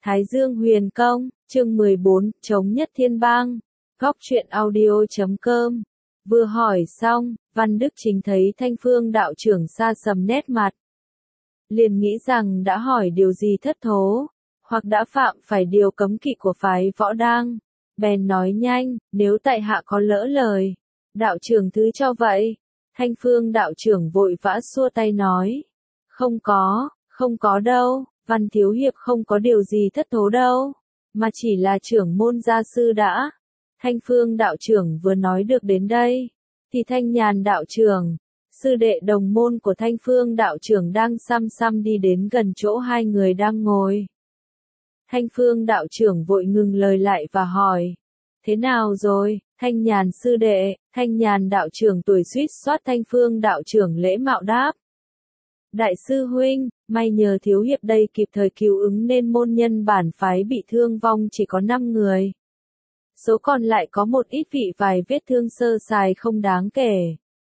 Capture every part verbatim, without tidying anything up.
Thái Dương Huyền Công, chương mười bốn, Chống Nhất Thiên Bang, góc truyện audio chấm com. Vừa hỏi xong, Văn Đức Chính thấy Thanh Phương đạo trưởng xa sầm nét mặt. Liền nghĩ rằng đã hỏi điều gì thất thố, hoặc đã phạm phải điều cấm kỵ của phái Võ Đang. Bèn nói nhanh, nếu tại hạ có lỡ lời, đạo trưởng thứ cho vậy. Thanh Phương đạo trưởng vội vã xua tay nói, không có, không có đâu, Văn thiếu hiệp không có điều gì thất thố đâu, mà chỉ là trưởng môn gia sư đã. Thanh Phương đạo trưởng vừa nói được đến đây, thì Thanh Nhàn đạo trưởng, sư đệ đồng môn của Thanh Phương đạo trưởng đang xăm xăm đi đến gần chỗ hai người đang ngồi. Thanh Phương đạo trưởng vội ngừng lời lại và hỏi, thế nào rồi, Thanh Nhàn sư đệ? Thanh Nhàn đạo trưởng tuổi suýt soát Thanh Phương đạo trưởng lễ mạo đáp. Đại sư huynh, may nhờ thiếu hiệp đây kịp thời cứu ứng nên môn nhân bản phái bị thương vong chỉ có năm người. Số còn lại có một ít vị vài vết thương sơ sài không đáng kể.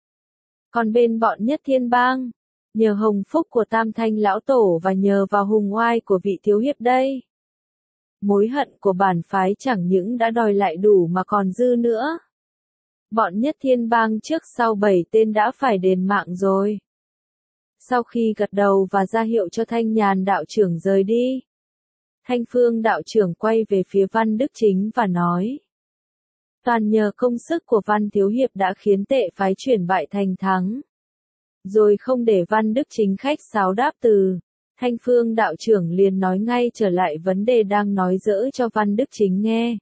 Còn bên bọn Nhất Thiên Bang, nhờ hồng phúc của Tam Thanh lão tổ và nhờ vào hùng oai của vị thiếu hiệp đây, mối hận của bản phái chẳng những đã đòi lại đủ mà còn dư nữa. Bọn Nhất Thiên Bang trước sau bảy tên đã phải đền mạng rồi. Sau khi gật đầu và ra hiệu cho Thanh Nhàn đạo trưởng rời đi, Thanh Phương đạo trưởng quay về phía Văn Đức Chính và nói, toàn nhờ công sức của Văn thiếu hiệp đã khiến tệ phái chuyển bại thành thắng. Rồi không để Văn Đức Chính khách sáo đáp từ, Thanh Phương đạo trưởng liền nói ngay trở lại vấn đề đang nói dỡ cho Văn Đức Chính nghe.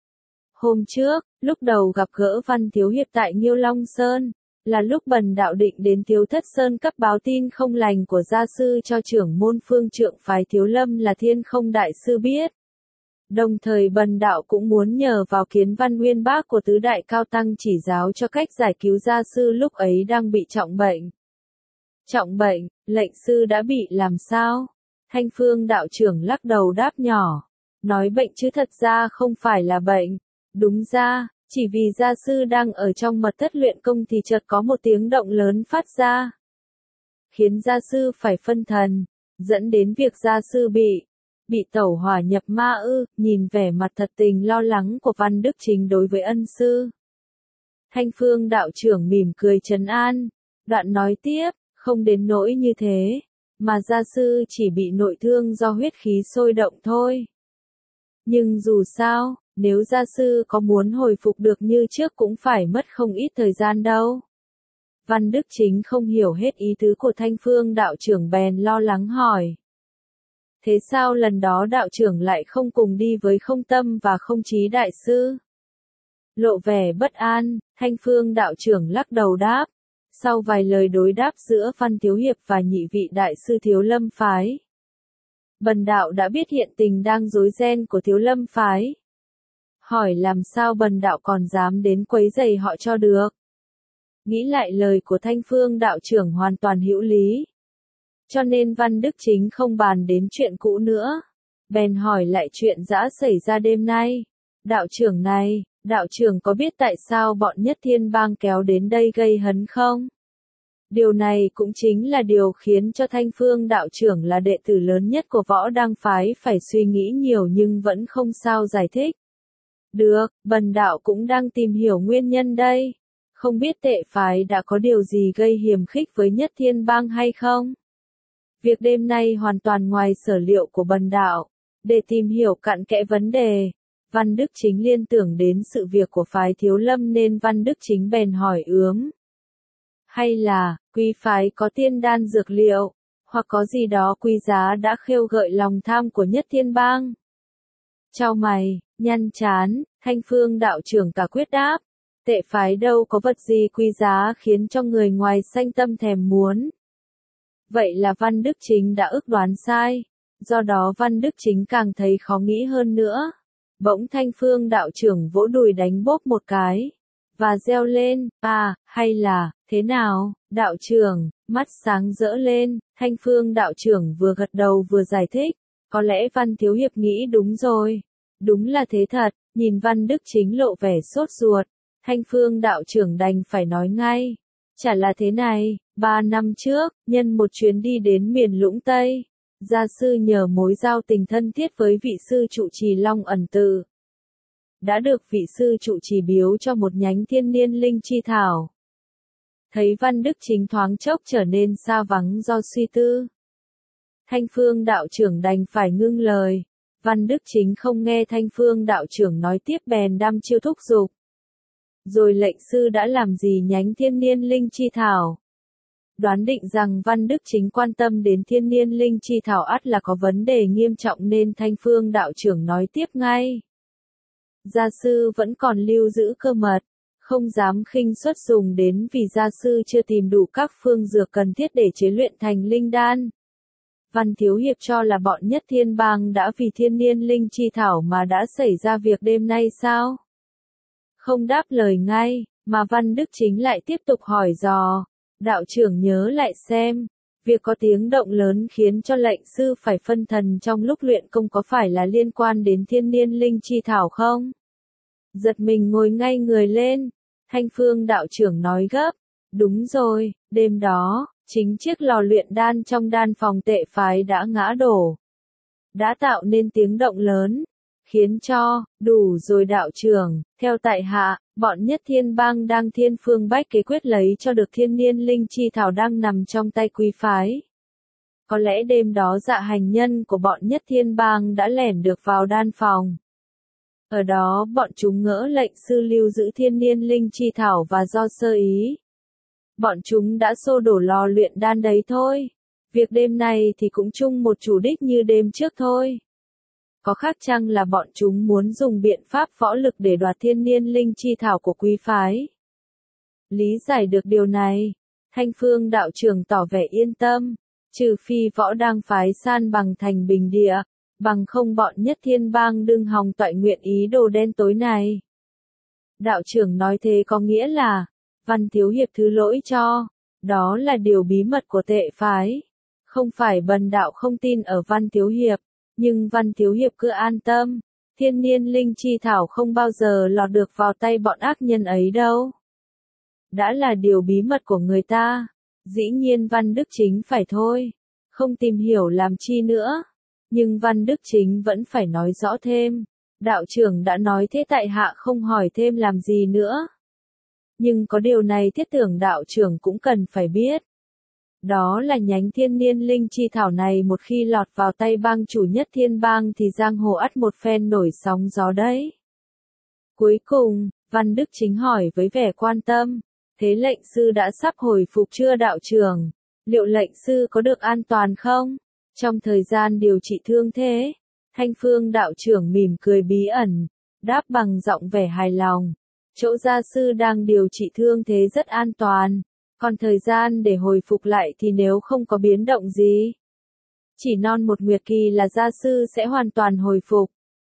Hôm trước, lúc đầu gặp gỡ Văn thiếu hiệp tại Nghiêu Long Sơn, là lúc bần đạo định đến Thiếu Thất Sơn cấp báo tin không lành của gia sư cho trưởng môn phương trượng phái Thiếu Lâm là Thiên Không đại sư biết. Đồng thời bần đạo cũng muốn nhờ vào Kiến Văn Nguyên Bác của tứ đại cao tăng chỉ giáo cho cách giải cứu gia sư lúc ấy đang bị trọng bệnh. Trọng bệnh, lệnh sư đã bị làm sao? Thanh Phương đạo trưởng lắc đầu đáp nhỏ, nói bệnh chứ thật ra không phải là bệnh. Đúng ra, chỉ vì gia sư đang ở trong mật thất luyện công thì chợt có một tiếng động lớn phát ra, khiến gia sư phải phân thần, dẫn đến việc gia sư bị, bị tẩu hỏa nhập ma ư. Nhìn vẻ mặt thật tình lo lắng của Văn Đức Chính đối với ân sư, Thanh Phương đạo trưởng mỉm cười trấn an, đoạn nói tiếp, không đến nỗi như thế, mà gia sư chỉ bị nội thương do huyết khí sôi động thôi. Nhưng dù sao, nếu gia sư có muốn hồi phục được như trước cũng phải mất không ít thời gian đâu. Văn Đức Chính không hiểu hết ý tứ của Thanh Phương đạo trưởng bèn lo lắng hỏi. Thế sao lần đó đạo trưởng lại không cùng đi với Không Tâm và Không Chí đại sư? Lộ vẻ bất an, Thanh Phương đạo trưởng lắc đầu đáp. Sau vài lời đối đáp giữa Văn thiếu hiệp và nhị vị đại sư Thiếu Lâm phái, bần đạo đã biết hiện tình đang rối ren của Thiếu Lâm phái. Hỏi làm sao bần đạo còn dám đến quấy rầy họ cho được. Nghĩ lại lời của Thanh Phương đạo trưởng hoàn toàn hữu lý, cho nên Văn Đức Chính không bàn đến chuyện cũ nữa, bèn hỏi lại chuyện đã xảy ra đêm nay. Đạo trưởng này, đạo trưởng có biết tại sao bọn Nhất Thiên Bang kéo đến đây gây hấn không? Điều này cũng chính là điều khiến cho Thanh Phương đạo trưởng là đệ tử lớn nhất của Võ Đang phái phải suy nghĩ nhiều nhưng vẫn không sao giải thích. Được, bần đạo cũng đang tìm hiểu nguyên nhân đây. Không biết tệ phái đã có điều gì gây hiềm khích với Nhất Thiên Bang hay không? Việc đêm nay hoàn toàn ngoài sở liệu của bần đạo. Để tìm hiểu cặn kẽ vấn đề, Văn Đức Chính liên tưởng đến sự việc của phái Thiếu Lâm nên Văn Đức Chính bèn hỏi ướm. Hay là, quý phái có tiên đan dược liệu, hoặc có gì đó quý giá đã khêu gợi lòng tham của Nhất Thiên Bang? Chau mày, nhăn chán, Thanh Phương đạo trưởng cả quyết đáp. Tệ phái đâu có vật gì quý giá khiến cho người ngoài sanh tâm thèm muốn. Vậy là Văn Đức Chính đã ước đoán sai. Do đó Văn Đức Chính càng thấy khó nghĩ hơn nữa. Bỗng Thanh Phương đạo trưởng vỗ đùi đánh bốp một cái, và reo lên, à, hay là, thế nào, đạo trưởng? Mắt sáng rỡ lên, Thanh Phương đạo trưởng vừa gật đầu vừa giải thích, có lẽ Văn thiếu hiệp nghĩ đúng rồi. Đúng là thế thật. Nhìn Văn Đức Chính lộ vẻ sốt ruột, Thanh Phương đạo trưởng đành phải nói ngay. Chả là thế này, ba năm trước, nhân một chuyến đi đến miền Lũng Tây, Gia sư nhờ mối giao tình thân thiết với vị sư trụ trì Long Ẩn Tự, đã được vị sư trụ trì biếu cho một nhánh thiên niên linh chi thảo. Thấy Văn Đức Chính thoáng chốc trở nên xa vắng do suy tư, Thanh Phương đạo trưởng đành phải ngưng lời. Văn Đức Chính không nghe Thanh Phương đạo trưởng nói tiếp bèn đăm chiêu thúc giục. Rồi lệnh sư đã làm gì nhánh thiên niên linh chi thảo? Đoán định rằng Văn Đức Chính quan tâm đến thiên niên linh chi thảo ắt là có vấn đề nghiêm trọng nên Thanh Phương đạo trưởng nói tiếp ngay. Gia sư vẫn còn lưu giữ cơ mật, không dám khinh suất dùng đến vì gia sư chưa tìm đủ các phương dược cần thiết để chế luyện thành linh đan. Văn Thiếu Hiệp cho là bọn Nhất Thiên Bang đã vì thiên niên linh chi thảo mà đã xảy ra việc đêm nay sao? Không đáp lời ngay, mà Văn Đức Chính lại tiếp tục hỏi dò. Đạo trưởng nhớ lại xem, việc có tiếng động lớn khiến cho lệnh sư phải phân thần trong lúc luyện công có phải là liên quan đến thiên niên linh chi thảo không? Giật mình ngồi ngay người lên, Thanh Phương đạo trưởng nói gấp. Đúng rồi, đêm đó, chính chiếc lò luyện đan trong đan phòng Tệ phái đã ngã đổ, đã tạo nên tiếng động lớn, khiến cho, đủ rồi đạo trưởng, theo tại hạ, bọn Nhất Thiên Bang đang thiên phương bách kế quyết lấy cho được thiên niên linh chi thảo đang nằm trong tay quý phái. Có lẽ đêm đó dạ hành nhân của bọn Nhất Thiên Bang đã lẻn được vào đan phòng. Ở đó bọn chúng ngỡ lệnh sư lưu giữ thiên niên linh chi thảo và do sơ ý, bọn chúng đã xô đổ lò luyện đan đấy thôi. Việc đêm nay thì cũng chung một chủ đích như đêm trước thôi. Có khác chăng là bọn chúng muốn dùng biện pháp võ lực để đoạt thiên niên linh chi thảo của quý phái? Lý giải được điều này, Thanh Phương đạo trưởng tỏ vẻ yên tâm, trừ phi võ đang phái san bằng thành bình địa, bằng không bọn Nhất Thiên Bang đừng hòng toại nguyện ý đồ đen tối này. Đạo trưởng nói thế có nghĩa là, Văn Thiếu Hiệp thứ lỗi cho, đó là điều bí mật của Tệ phái. Không phải bần đạo không tin ở Văn Thiếu Hiệp, nhưng Văn Thiếu Hiệp cứ an tâm, thiên niên linh chi thảo không bao giờ lọt được vào tay bọn ác nhân ấy đâu. Đã là điều bí mật của người ta, dĩ nhiên Văn Đức Chính phải thôi, không tìm hiểu làm chi nữa. Nhưng Văn Đức Chính vẫn phải nói rõ thêm, đạo trưởng đã nói thế tại hạ không hỏi thêm làm gì nữa. Nhưng có điều này thiết tưởng đạo trưởng cũng cần phải biết. Đó là nhánh thiên niên linh chi thảo này một khi lọt vào tay bang chủ Nhất Thiên Bang thì giang hồ ắt một phen nổi sóng gió đấy. Cuối cùng, Văn Đức Chính hỏi với vẻ quan tâm, thế lệnh sư đã sắp hồi phục chưa đạo trưởng? Liệu lệnh sư có được an toàn không? Trong thời gian điều trị thương thế, Thanh Phương đạo trưởng mỉm cười bí ẩn, đáp bằng giọng vẻ hài lòng. Chỗ gia sư đang điều trị thương thế rất an toàn, còn thời gian để hồi phục lại thì nếu không có biến động gì, chỉ non một nguyệt kỳ là gia sư sẽ hoàn toàn hồi phục.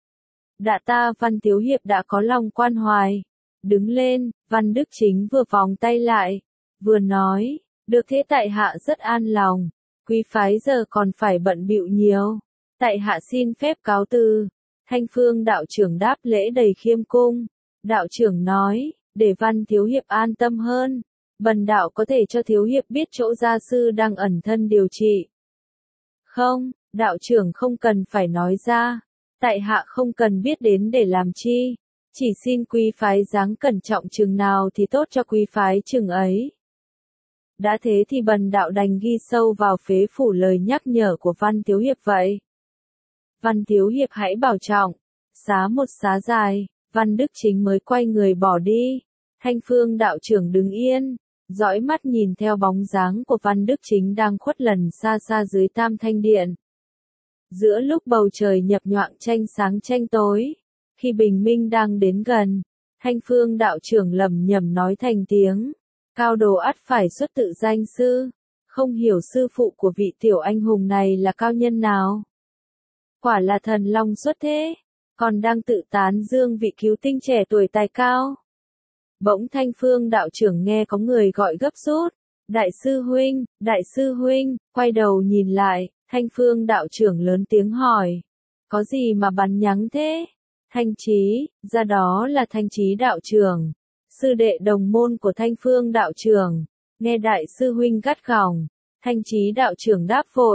Đạ ta Văn Thiếu Hiệp đã có lòng quan hoài. Đứng lên, Văn Đức Chính vừa vòng tay lại, vừa nói, được thế tại hạ rất an lòng, quý phái giờ còn phải bận bịu nhiều. Tại hạ xin phép cáo từ. Thanh Phương đạo trưởng đáp lễ đầy khiêm cung. Đạo trưởng nói, để Văn Thiếu Hiệp an tâm hơn, bần đạo có thể cho Thiếu Hiệp biết chỗ gia sư đang ẩn thân điều trị. Không, đạo trưởng không cần phải nói ra, tại hạ không cần biết đến để làm chi, chỉ xin quý phái dáng cẩn trọng chừng nào thì tốt cho quý phái chừng ấy. Đã thế thì bần đạo đành ghi sâu vào phế phủ lời nhắc nhở của Văn Thiếu Hiệp vậy. Văn Thiếu Hiệp hãy bảo trọng, xá một xá dài. Văn Đức Chính mới quay người bỏ đi. Thanh Phương đạo trưởng đứng yên, dõi mắt nhìn theo bóng dáng của Văn Đức Chính đang khuất lần xa xa dưới Tam Thanh Điện. Giữa lúc bầu trời nhập nhoạng tranh sáng tranh tối, khi bình minh đang đến gần, Thanh Phương đạo trưởng lẩm nhẩm nói thành tiếng, cao đồ ắt phải xuất tự danh sư, không hiểu sư phụ của vị tiểu anh hùng này là cao nhân nào. Quả là thần long xuất thế, còn đang tự tán dương vị cứu tinh trẻ tuổi tài cao. Bỗng Thanh Phương đạo trưởng nghe có người gọi gấp rút, đại sư huynh, đại sư huynh, quay đầu nhìn lại, Thanh Phương đạo trưởng lớn tiếng hỏi, có gì mà bắn nhắng thế? Thanh Chí, ra đó là Thanh Chí đạo trưởng, sư đệ đồng môn của Thanh Phương đạo trưởng. Nghe đại sư huynh gắt gỏng, Thanh Chí đạo trưởng đáp vội,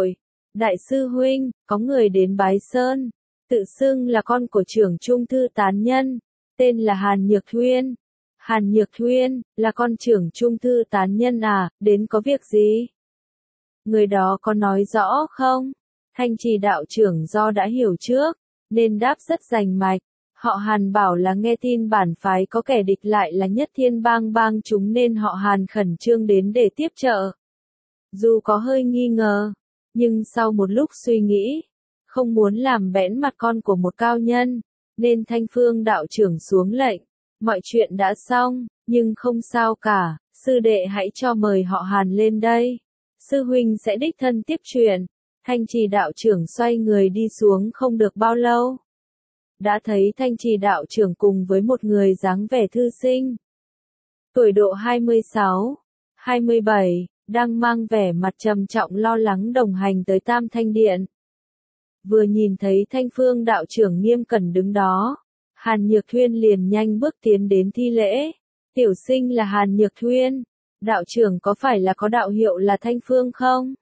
Đại sư huynh, có người đến bái sơn, tự xưng là con của trưởng trung thư tán nhân, tên là Hàn Nhược Thuyên. Hàn Nhược Thuyên, là con trưởng trung thư tán nhân à, đến có việc gì? Người đó có nói rõ không? Thanh trì đạo trưởng do đã hiểu trước, nên đáp rất rành mạch. Họ Hàn bảo là nghe tin bản phái có kẻ địch lại là Nhất Thiên Bang bang chúng nên họ Hàn khẩn trương đến để tiếp trợ. Dù có hơi nghi ngờ, nhưng sau một lúc suy nghĩ, không muốn làm bẽn mặt con của một cao nhân, nên Thanh Phương đạo trưởng xuống lệnh. Mọi chuyện đã xong, nhưng không sao cả, sư đệ hãy cho mời họ Hàn lên đây. Sư huynh sẽ đích thân tiếp chuyện. Thanh trì đạo trưởng xoay người đi xuống không được bao lâu. Đã thấy Thanh trì đạo trưởng cùng với một người dáng vẻ thư sinh. Tuổi độ hai mươi sáu, hai mươi bảy, đang mang vẻ mặt trầm trọng lo lắng đồng hành tới Tam Thanh Điện. Vừa nhìn thấy Thanh Phương đạo trưởng nghiêm cẩn đứng đó, Hàn Nhược Thuyên liền nhanh bước tiến đến thi lễ. Tiểu sinh là Hàn Nhược Thuyên, đạo trưởng có phải là có đạo hiệu là Thanh Phương không?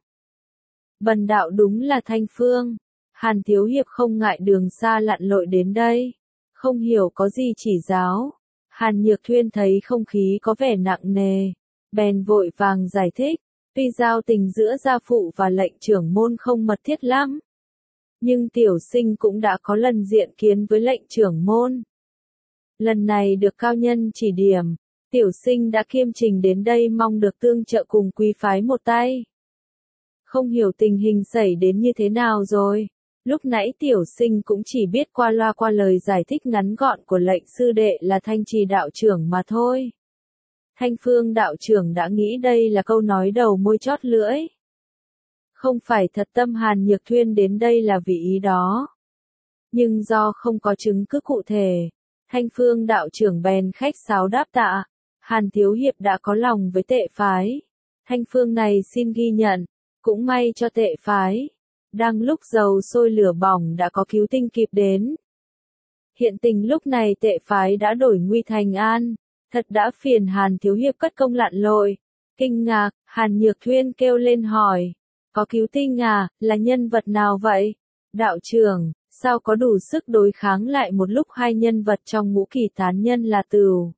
Bần đạo đúng là Thanh Phương. Hàn Thiếu Hiệp không ngại đường xa lặn lội đến đây, không hiểu có gì chỉ giáo. Hàn Nhược Thuyên thấy không khí có vẻ nặng nề, bèn vội vàng giải thích, tuy giao tình giữa gia phụ và lệnh trưởng môn không mật thiết lắm, nhưng tiểu sinh cũng đã có lần diện kiến với lệnh trưởng môn. Lần này được cao nhân chỉ điểm, tiểu sinh đã kiêm trình đến đây mong được tương trợ cùng quý phái một tay. Không hiểu tình hình xảy đến như thế nào rồi. Lúc nãy tiểu sinh cũng chỉ biết qua loa qua lời giải thích ngắn gọn của lệnh sư đệ là Thanh trì đạo trưởng mà thôi. Thanh Phương đạo trưởng đã nghĩ đây là câu nói đầu môi chót lưỡi. Không phải thật tâm Hàn Nhược Thuyên đến đây là vì ý đó. Nhưng do không có chứng cứ cụ thể, Thanh Phương đạo trưởng bèn khách sáo đáp tạ. Hàn Thiếu Hiệp đã có lòng với tệ phái. Thanh Phương này xin ghi nhận, cũng may cho tệ phái. Đang lúc dầu sôi lửa bỏng đã có cứu tinh kịp đến. Hiện tình lúc này tệ phái đã đổi nguy thành an, thật đã phiền Hàn Thiếu Hiệp cất công lặn lội. Kinh ngạc, Hàn Nhược Thuyên kêu lên hỏi, có cứu tinh à, là nhân vật nào vậy? Đạo trưởng, sao có đủ sức đối kháng lại một lúc hai nhân vật trong ngũ kỳ tán nhân là Tửu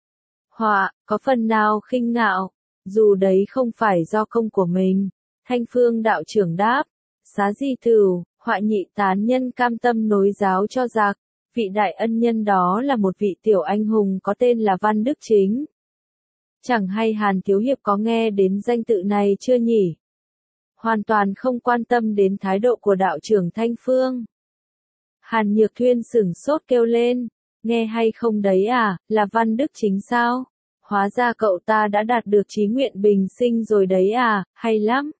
Họa, có phần nào khinh ngạo, dù đấy không phải do công của mình. Thanh Phương đạo trưởng đáp, xá gì Tửu Họa nhị tán nhân cam tâm nối giáo cho giặc, vị đại ân nhân đó là một vị tiểu anh hùng có tên là Văn Đức Chính. Chẳng hay Hàn Thiếu Hiệp có nghe đến danh tự này chưa nhỉ? Hoàn toàn không quan tâm đến thái độ của đạo trưởng Thanh Phương. Hàn Nhược Thuyên sửng sốt kêu lên, nghe hay không đấy à, là Văn Đức Chính sao? Hóa ra cậu ta đã đạt được chí nguyện bình sinh rồi đấy à, hay lắm.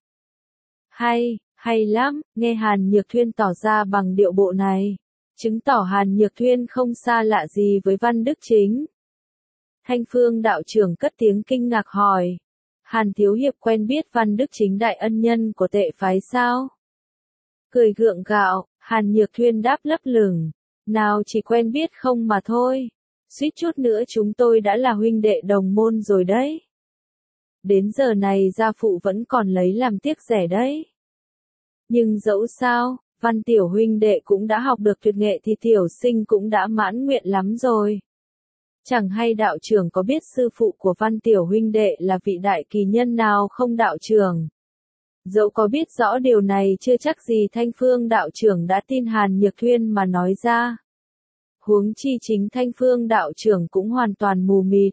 Hay, hay lắm, nghe Hàn Nhược Thuyên tỏ ra bằng điệu bộ này, chứng tỏ Hàn Nhược Thuyên không xa lạ gì với Văn Đức Chính. Thanh Phương đạo trưởng cất tiếng kinh ngạc hỏi, Hàn Thiếu Hiệp quen biết Văn Đức Chính đại ân nhân của tệ phái sao? Cười gượng gạo, Hàn Nhược Thuyên đáp lấp lửng, nào chỉ quen biết không mà thôi, suýt chút nữa chúng tôi đã là huynh đệ đồng môn rồi đấy. Đến giờ này gia phụ vẫn còn lấy làm tiếc rẻ đấy. Nhưng dẫu sao, Văn tiểu huynh đệ cũng đã học được tuyệt nghệ thì tiểu sinh cũng đã mãn nguyện lắm rồi. Chẳng hay đạo trưởng có biết sư phụ của Văn tiểu huynh đệ là vị đại kỳ nhân nào không đạo trưởng? Dẫu có biết rõ điều này chưa chắc gì Thanh Phương đạo trưởng đã tin Hàn Nhược Thuyên mà nói ra. Huống chi chính Thanh Phương đạo trưởng cũng hoàn toàn mù mịt.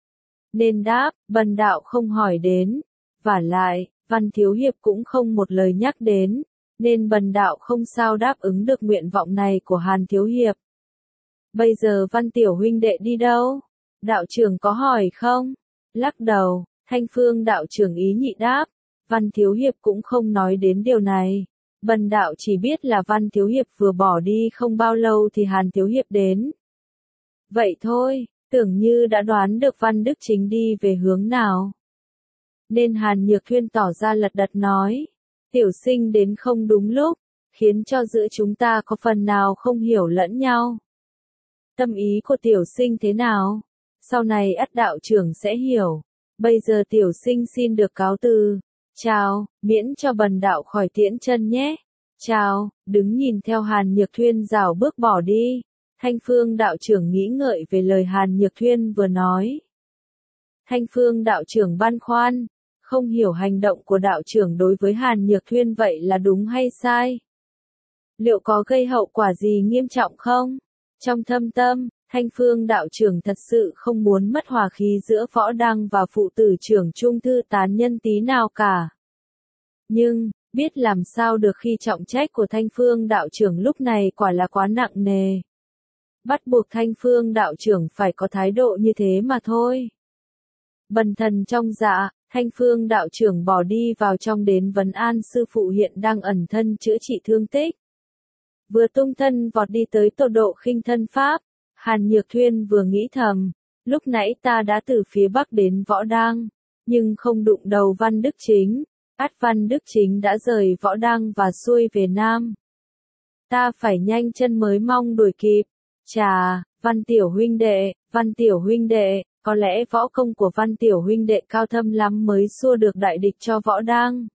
Nên đáp, bần đạo không hỏi đến. Vả lại, Văn Thiếu Hiệp cũng không một lời nhắc đến, nên bần đạo không sao đáp ứng được nguyện vọng này của Hàn Thiếu Hiệp. Bây giờ Văn tiểu huynh đệ đi đâu? Đạo trưởng có hỏi không? Lắc đầu, Thanh Phương đạo trưởng ý nhị đáp, Văn Thiếu Hiệp cũng không nói đến điều này. Bần đạo chỉ biết là Văn Thiếu Hiệp vừa bỏ đi không bao lâu thì Hàn Thiếu Hiệp đến. Vậy thôi, tưởng như đã đoán được Văn Đức Chính đi về hướng nào. Nên Hàn Nhược Thuyên tỏ ra lật đật nói, tiểu sinh đến không đúng lúc, khiến cho giữa chúng ta có phần nào không hiểu lẫn nhau. Tâm ý của tiểu sinh thế nào? Sau này ắt đạo trưởng sẽ hiểu. Bây giờ tiểu sinh xin được cáo từ. Chào, miễn cho bần đạo khỏi tiễn chân nhé. Chào, đứng nhìn theo Hàn Nhược Thuyên rảo bước bỏ đi. Thanh Phương đạo trưởng nghĩ ngợi về lời Hàn Nhược Thuyên vừa nói. Thanh Phương đạo trưởng băn khoăn, không hiểu hành động của đạo trưởng đối với Hàn Nhược Thuyên vậy là đúng hay sai. Liệu có gây hậu quả gì nghiêm trọng không? Trong thâm tâm, Thanh Phương đạo trưởng thật sự không muốn mất hòa khí giữa Võ Đăng và phụ tử trưởng Trung Thư Tán Nhân tí nào cả. Nhưng, biết làm sao được khi trọng trách của Thanh Phương đạo trưởng lúc này quả là quá nặng nề. Bắt buộc Thanh Phương đạo trưởng phải có thái độ như thế mà thôi. Bần thần trong dạ, Thanh Phương đạo trưởng bỏ đi vào trong đến vấn an sư phụ hiện đang ẩn thân chữa trị thương tích. Vừa tung thân vọt đi tới tột độ khinh thân pháp, Hàn Nhược Thuyên vừa nghĩ thầm, lúc nãy ta đã từ phía bắc đến Võ Đăng, nhưng không đụng đầu Văn Đức Chính, ắt Văn Đức Chính đã rời Võ Đăng và xuôi về Nam. Ta phải nhanh chân mới mong đuổi kịp. Chà, Văn Tiểu huynh đệ, Văn Tiểu huynh đệ, có lẽ võ công của Văn Tiểu huynh đệ cao thâm lắm mới xua được đại địch cho Võ Đăng.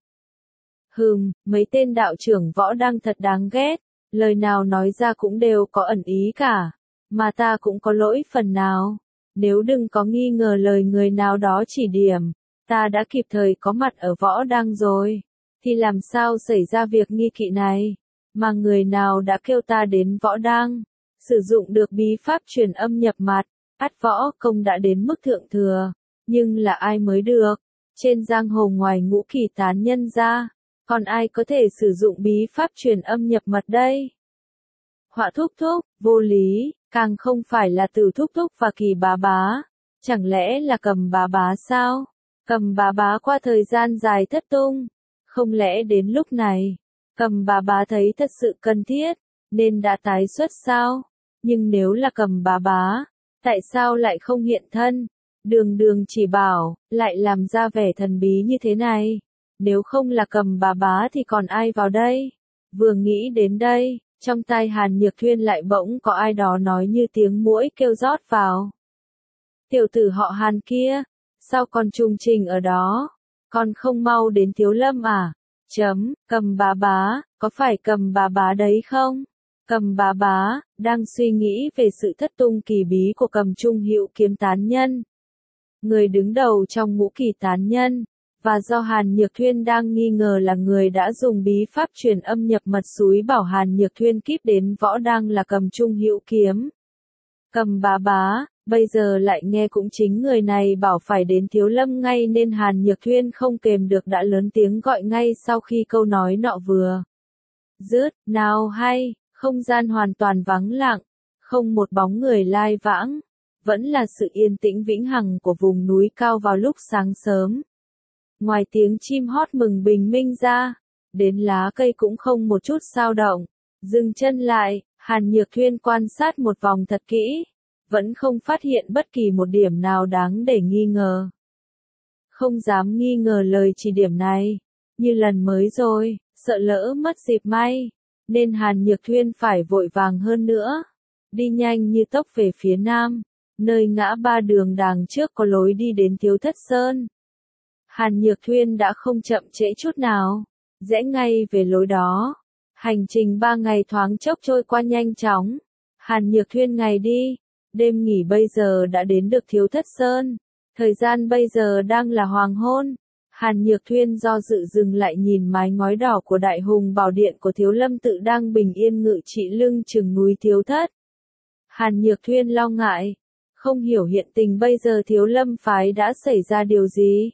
Hừm, mấy tên đạo trưởng Võ Đăng thật đáng ghét, lời nào nói ra cũng đều có ẩn ý cả, mà ta cũng có lỗi phần nào. Nếu đừng có nghi ngờ lời người nào đó chỉ điểm, ta đã kịp thời có mặt ở Võ Đăng rồi, thì làm sao xảy ra việc nghi kỵ này, mà người nào đã kêu ta đến Võ Đăng, sử dụng được bí pháp truyền âm nhập mật, ắt võ công đã đến mức thượng thừa, nhưng là ai mới được, trên giang hồ ngoài Ngũ Kỳ Tán Nhân ra, còn ai có thể sử dụng bí pháp truyền âm nhập mật đây? Họa thúc thúc, vô lý, càng không phải là Từ thúc thúc và Kỳ bá bá, chẳng lẽ là Cầm bá bá sao? Cầm bá bá qua thời gian dài thất tung, không lẽ đến lúc này, Cầm bá bá thấy thật sự cần thiết, nên đã tái xuất sao? Nhưng nếu là Cầm bá bá, tại sao lại không hiện thân? Đường đường chỉ bảo, lại làm ra vẻ thần bí như thế này. Nếu không là Cầm bá bá thì còn ai vào đây? Vừa nghĩ đến đây, trong tai Hàn Nhược Thuyên lại bỗng có ai đó nói như tiếng muỗi kêu rót vào. Tiểu tử họ Hàn kia, sao còn trùng trình ở đó? Con không mau đến Thiếu Lâm à? Chấm, Cầm bá bá, có phải Cầm bá bá đấy không? Cầm bá bá, đang suy nghĩ về sự thất tung kỳ bí của Cầm Trung Hữu Kiếm Tán Nhân. Người đứng đầu trong Ngũ Kỳ Tán Nhân, và do Hàn Nhược Thuyên đang nghi ngờ là người đã dùng bí pháp truyền âm nhập mật xúi bảo Hàn Nhược Thuyên kíp đến Võ Đăng là Cầm Trung Hữu Kiếm. Cầm bá bá, bây giờ lại nghe cũng chính người này bảo phải đến Thiếu Lâm ngay nên Hàn Nhược Thuyên không kềm được đã lớn tiếng gọi ngay sau khi câu nói nọ vừa dứt. Nào hay, không gian hoàn toàn vắng lặng, không một bóng người lai vãng, vẫn là sự yên tĩnh vĩnh hằng của vùng núi cao vào lúc sáng sớm. Ngoài tiếng chim hót mừng bình minh ra, đến lá cây cũng không một chút dao động. Dừng chân lại, Hàn Nhược Thuyên quan sát một vòng thật kỹ, vẫn không phát hiện bất kỳ một điểm nào đáng để nghi ngờ. Không dám nghi ngờ lời chỉ điểm này, như lần mới rồi, sợ lỡ mất dịp may, nên Hàn Nhược Thuyên phải vội vàng hơn nữa, đi nhanh như tốc về phía nam, nơi ngã ba đường đàng trước có lối đi đến Thiếu Thất Sơn. Hàn Nhược Thuyên đã không chậm trễ chút nào, rẽ ngay về lối đó. Hành trình ba ngày thoáng chốc trôi qua nhanh chóng. Hàn Nhược Thuyên ngày đi, đêm nghỉ bây giờ đã đến được Thiếu Thất Sơn. Thời gian bây giờ đang là hoàng hôn. Hàn Nhược Thuyên do dự dừng lại nhìn mái ngói đỏ của Đại Hùng Bảo Điện của Thiếu Lâm tự đang bình yên ngự trị lưng chừng núi Thiếu Thất. Hàn Nhược Thuyên lo ngại, không hiểu hiện tình bây giờ Thiếu Lâm phái đã xảy ra điều gì.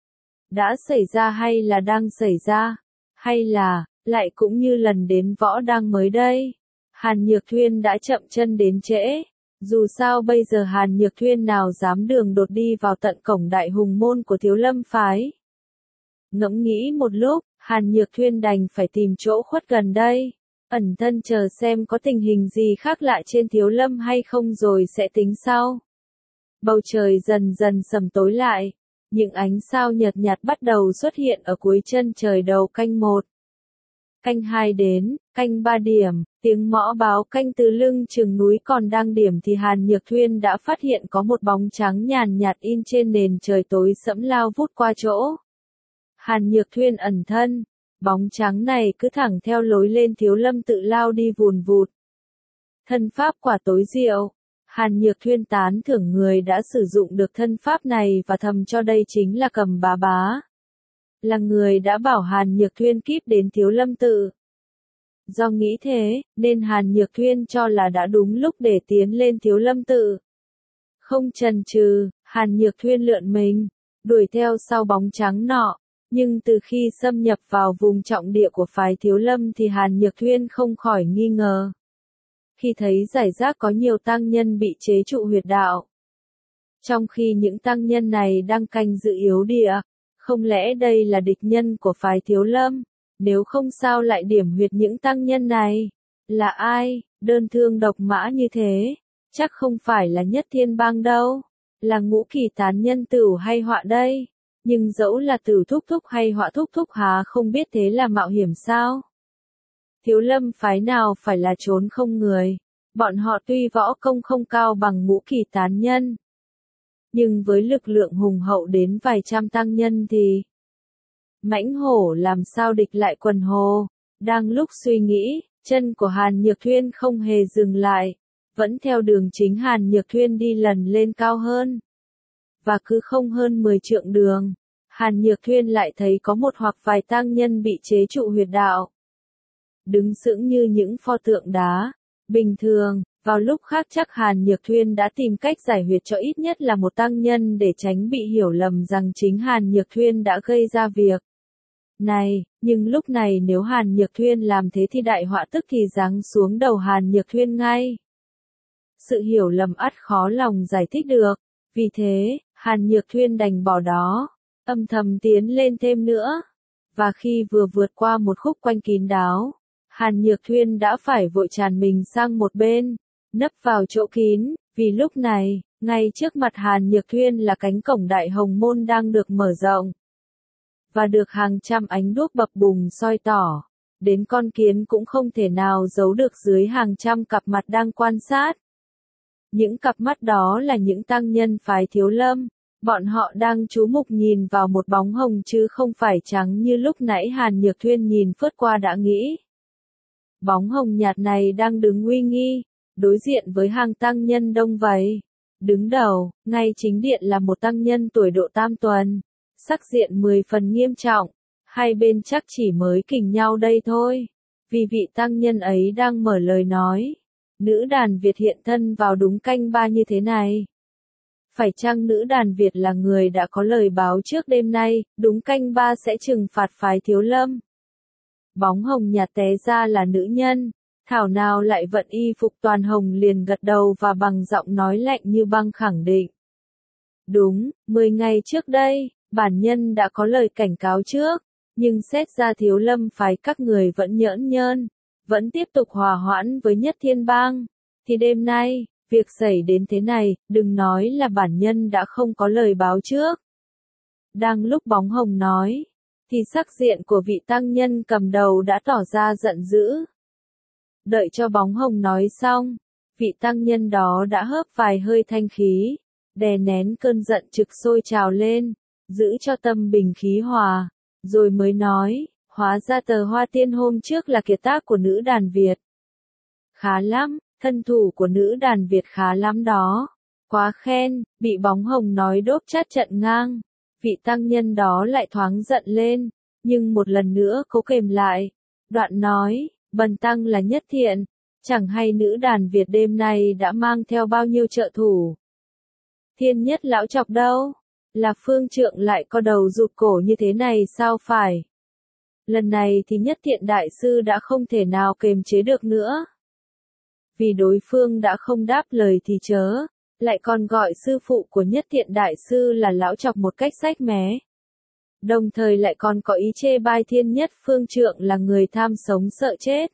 Đã xảy ra hay là đang xảy ra, hay là, lại cũng như lần đến Võ Đăng mới đây. Hàn Nhược Thuyên đã chậm chân đến trễ, dù sao bây giờ Hàn Nhược Thuyên nào dám đường đột đi vào tận cổng Đại Hùng môn của Thiếu Lâm phái. Ngẫm nghĩ một lúc, Hàn Nhược Thuyên đành phải tìm chỗ khuất gần đây, ẩn thân chờ xem có tình hình gì khác lạ trên Thiếu Lâm hay không rồi sẽ tính sau. Bầu trời dần dần sầm tối lại, những ánh sao nhợt nhạt bắt đầu xuất hiện ở cuối chân trời đầu canh một. Canh hai đến, canh ba điểm, tiếng mõ báo canh từ lưng chừng núi còn đang điểm thì Hàn Nhược Thuyên đã phát hiện có một bóng trắng nhàn nhạt in trên nền trời tối sẫm lao vút qua chỗ. Hàn Nhược Thuyên ẩn thân, bóng trắng này cứ thẳng theo lối lên Thiếu Lâm tự lao đi vùn vụt. Thân pháp quả tối diệu, Hàn Nhược Thuyên tán thưởng người đã sử dụng được thân pháp này và thầm cho đây chính là Cầm Bá Bá. Là người đã bảo Hàn Nhược Thuyên kíp đến Thiếu Lâm tự. Do nghĩ thế, nên Hàn Nhược Thuyên cho là đã đúng lúc để tiến lên Thiếu Lâm tự. Không chần chừ, Hàn Nhược Thuyên lượn mình, đuổi theo sau bóng trắng nọ. Nhưng từ khi xâm nhập vào vùng trọng địa của phái Thiếu Lâm thì Hàn Nhược Thuyên không khỏi nghi ngờ. Khi thấy giải rác có nhiều tăng nhân bị chế trụ huyệt đạo. Trong khi những tăng nhân này đang canh giữ yếu địa, không lẽ đây là địch nhân của phái Thiếu Lâm? Nếu không sao lại điểm huyệt những tăng nhân này? Là ai, đơn thương độc mã như thế? Chắc không phải là Nhất Thiên Bang đâu. Là Ngũ Kỳ tán nhân Tửu hay Họa đây? Nhưng dẫu là Tửu thúc thúc hay Họa thúc thúc há không biết thế là mạo hiểm sao? Thiếu Lâm phái nào phải là trốn không người? Bọn họ tuy võ công không cao bằng Ngũ Kỳ tán nhân, nhưng với lực lượng hùng hậu đến vài trăm tăng nhân thì mãnh hổ làm sao địch lại quần hồ. Đang lúc suy nghĩ, chân của Hàn Nhược Thuyên không hề dừng lại, vẫn theo đường chính Hàn Nhược Thuyên đi lần lên cao hơn. Và cứ không hơn mười trượng đường, Hàn Nhược Thuyên lại thấy có một hoặc vài tăng nhân bị chế trụ huyệt đạo. Đứng sững như những pho tượng đá. Bình thường, vào lúc khác chắc Hàn Nhược Thuyên đã tìm cách giải huyệt cho ít nhất là một tăng nhân để tránh bị hiểu lầm rằng chính Hàn Nhược Thuyên đã gây ra việc này, nhưng lúc này nếu Hàn Nhược Thuyên làm thế thì đại họa tức thì giáng xuống đầu Hàn Nhược Thuyên ngay. Sự hiểu lầm ắt khó lòng giải thích được, vì thế, Hàn Nhược Thuyên đành bỏ đó, âm thầm tiến lên thêm nữa. Và khi vừa vượt qua một khúc quanh kín đáo, Hàn Nhược Thuyên đã phải vội tràn mình sang một bên, nấp vào chỗ kín, vì lúc này, ngay trước mặt Hàn Nhược Thuyên là cánh cổng Đại Hồng Môn đang được mở rộng. Và được hàng trăm ánh đuốc bập bùng soi tỏ, đến con kiến cũng không thể nào giấu được dưới hàng trăm cặp mặt đang quan sát. Những cặp mắt đó là những tăng nhân phái Thiếu Lâm, bọn họ đang chú mục nhìn vào một bóng hồng chứ không phải trắng như lúc nãy Hàn Nhược Thuyên nhìn phớt qua đã nghĩ. Bóng hồng nhạt này đang đứng uy nghi, đối diện với hàng tăng nhân đông vây. Đứng đầu, ngay chính điện là một tăng nhân tuổi độ tam tuần, sắc diện mười phần nghiêm trọng, hai bên chắc chỉ mới kình nhau đây thôi. Vì vị tăng nhân ấy đang mở lời nói, nữ đàn Việt hiện thân vào đúng canh ba như thế này. Phải chăng nữ đàn Việt là người đã có lời báo trước đêm nay, đúng canh ba sẽ trừng phạt phái Thiếu Lâm? Bóng hồng nhạt té ra là nữ nhân, thảo nào lại vận y phục toàn hồng liền gật đầu và bằng giọng nói lạnh như băng khẳng định. Đúng, mười ngày trước đây, bản nhân đã có lời cảnh cáo trước, nhưng xét ra Thiếu Lâm phái các người vẫn nhỡn nhơn, vẫn tiếp tục hòa hoãn với Nhất Thiên Bang, thì đêm nay, việc xảy đến thế này, đừng nói là bản nhân đã không có lời báo trước. Đang lúc bóng hồng nói, thì sắc diện của vị tăng nhân cầm đầu đã tỏ ra giận dữ. Đợi cho bóng hồng nói xong, vị tăng nhân đó đã hớp vài hơi thanh khí, đè nén cơn giận trực sôi trào lên, giữ cho tâm bình khí hòa, rồi mới nói, hóa ra tờ Hoa Tiên hôm trước là kiệt tác của nữ đàn Việt. Khá lắm, thân thủ của nữ đàn Việt khá lắm đó. Quá khen, bị bóng hồng nói đốt chát trận ngang. Vị tăng nhân đó lại thoáng giận lên, nhưng một lần nữa cố kềm lại. Đoạn nói, bần tăng là Nhất Thiện, chẳng hay nữ đàn Việt đêm nay đã mang theo bao nhiêu trợ thủ. Thiên Nhất lão chọc đâu? Là Phương Trượng lại có đầu rụt cổ như thế này sao phải? Lần này thì Nhất Thiện đại sư đã không thể nào kềm chế được nữa. Vì đối phương đã không đáp lời thì chớ, lại còn gọi sư phụ của Nhất Thiện đại sư là lão chọc một cách sách mé. Đồng thời lại còn có ý chê bai Thiên Nhất Phương Trượng là người tham sống sợ chết.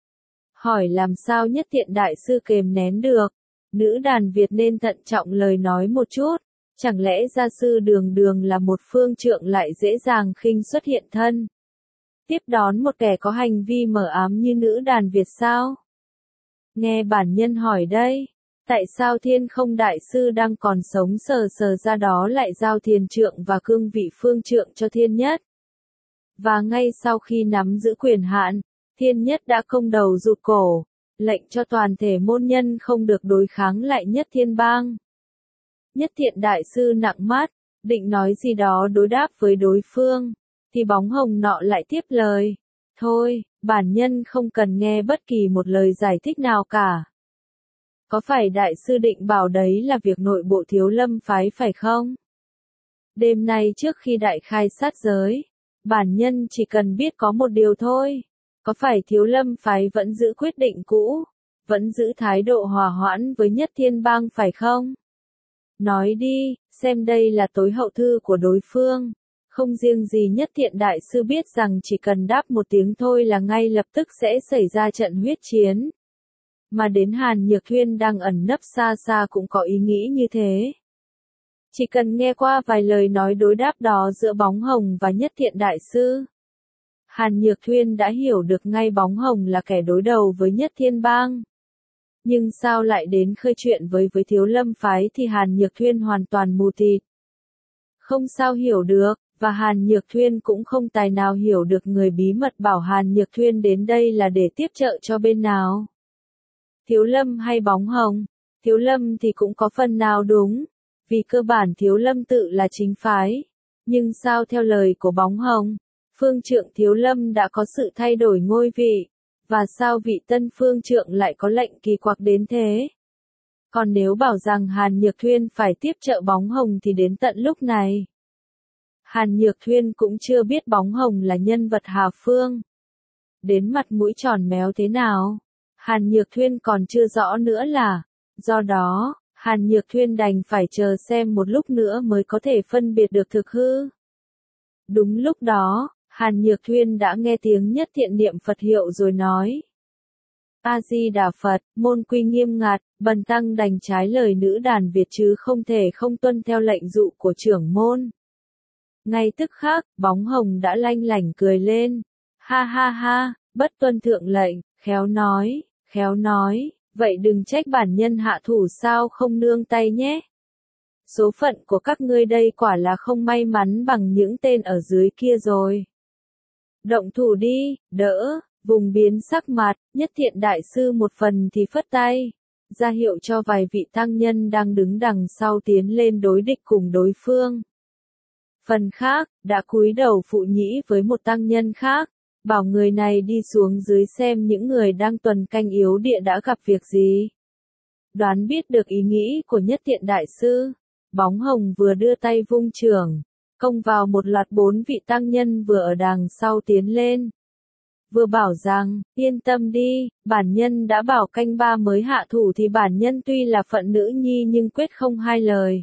Hỏi làm sao Nhất Thiện đại sư kềm nén được? Nữ đàn Việt nên thận trọng lời nói một chút, chẳng lẽ gia sư đường đường là một phương trượng lại dễ dàng khinh xuất hiện thân? Tiếp đón một kẻ có hành vi mờ ám như nữ đàn Việt sao? Nghe bản nhân hỏi đây, tại sao Thiên Không đại sư đang còn sống sờ sờ ra đó lại giao thiền trượng và cương vị phương trượng cho Thiên Nhất? Và ngay sau khi nắm giữ quyền hạn, Thiên Nhất đã công đầu rụt cổ, lệnh cho toàn thể môn nhân không được đối kháng lại Nhất Thiên Bang. Nhất Thiện đại sư nặng mắt, định nói gì đó đối đáp với đối phương, thì bóng hồng nọ lại tiếp lời. Thôi, bản nhân không cần nghe bất kỳ một lời giải thích nào cả. Có phải đại sư định bảo đấy là việc nội bộ Thiếu Lâm phái phải không? Đêm nay trước khi đại khai sát giới, bản nhân chỉ cần biết có một điều thôi. Có phải Thiếu Lâm phái vẫn giữ quyết định cũ, vẫn giữ thái độ hòa hoãn với Nhất Thiên Bang phải không? Nói đi, xem đây là tối hậu thư của đối phương. Không riêng gì Nhất Thiện đại sư biết rằng chỉ cần đáp một tiếng thôi là ngay lập tức sẽ xảy ra trận huyết chiến. Mà đến Hàn Nhược Thuyên đang ẩn nấp xa xa cũng có ý nghĩ như thế. Chỉ cần nghe qua vài lời nói đối đáp đó giữa Bóng Hồng và Nhất Thiện đại sư, Hàn Nhược Thuyên đã hiểu được ngay Bóng Hồng là kẻ đối đầu với Nhất Thiên Bang. Nhưng sao lại đến khơi chuyện với với Thiếu Lâm phái thì Hàn Nhược Thuyên hoàn toàn mù tịt. Không sao hiểu được, và Hàn Nhược Thuyên cũng không tài nào hiểu được người bí mật bảo Hàn Nhược Thuyên đến đây là để tiếp trợ cho bên nào. Thiếu Lâm hay Bóng Hồng? Thiếu Lâm thì cũng có phần nào đúng, vì cơ bản Thiếu Lâm tự là chính phái. Nhưng sao theo lời của Bóng Hồng, phương trượng Thiếu Lâm đã có sự thay đổi ngôi vị, và sao vị tân phương trượng lại có lệnh kỳ quặc đến thế? Còn nếu bảo rằng Hàn Nhược Thuyên phải tiếp trợ Bóng Hồng thì đến tận lúc này, Hàn Nhược Thuyên cũng chưa biết Bóng Hồng là nhân vật hà phương. Đến mặt mũi tròn méo thế nào, Hàn Nhược Thuyên còn chưa rõ nữa là, do đó, Hàn Nhược Thuyên đành phải chờ xem một lúc nữa mới có thể phân biệt được thực hư. Đúng lúc đó, Hàn Nhược Thuyên đã nghe tiếng Nhất Thiện niệm Phật hiệu rồi nói. A-di-đà Phật, môn quy nghiêm ngặt, bần tăng đành trái lời nữ đàn Việt chứ không thể không tuân theo lệnh dụ của trưởng môn. Ngay tức khắc, Bóng Hồng đã lanh lảnh cười lên. Ha ha ha, bất tuân thượng lệnh, khéo nói, khéo nói, vậy đừng trách bản nhân hạ thủ sao không nương tay nhé. Số phận của các ngươi đây quả là không may mắn bằng những tên ở dưới kia rồi. Động thủ đi, đỡ, vùng biến sắc mặt, Nhất Thiện đại sư một phần thì phất tay, ra hiệu cho vài vị tăng nhân đang đứng đằng sau tiến lên đối địch cùng đối phương. Phần khác, đã cúi đầu phụ nhĩ với một tăng nhân khác, bảo người này đi xuống dưới xem những người đang tuần canh yếu địa đã gặp việc gì. Đoán biết được ý nghĩ của Nhất Thiện đại sư, Bóng Hồng vừa đưa tay vung chưởng, công vào một loạt bốn vị tăng nhân vừa ở đằng sau tiến lên. Vừa bảo rằng, yên tâm đi, bản nhân đã bảo canh ba mới hạ thủ thì bản nhân tuy là phận nữ nhi nhưng quyết không hai lời.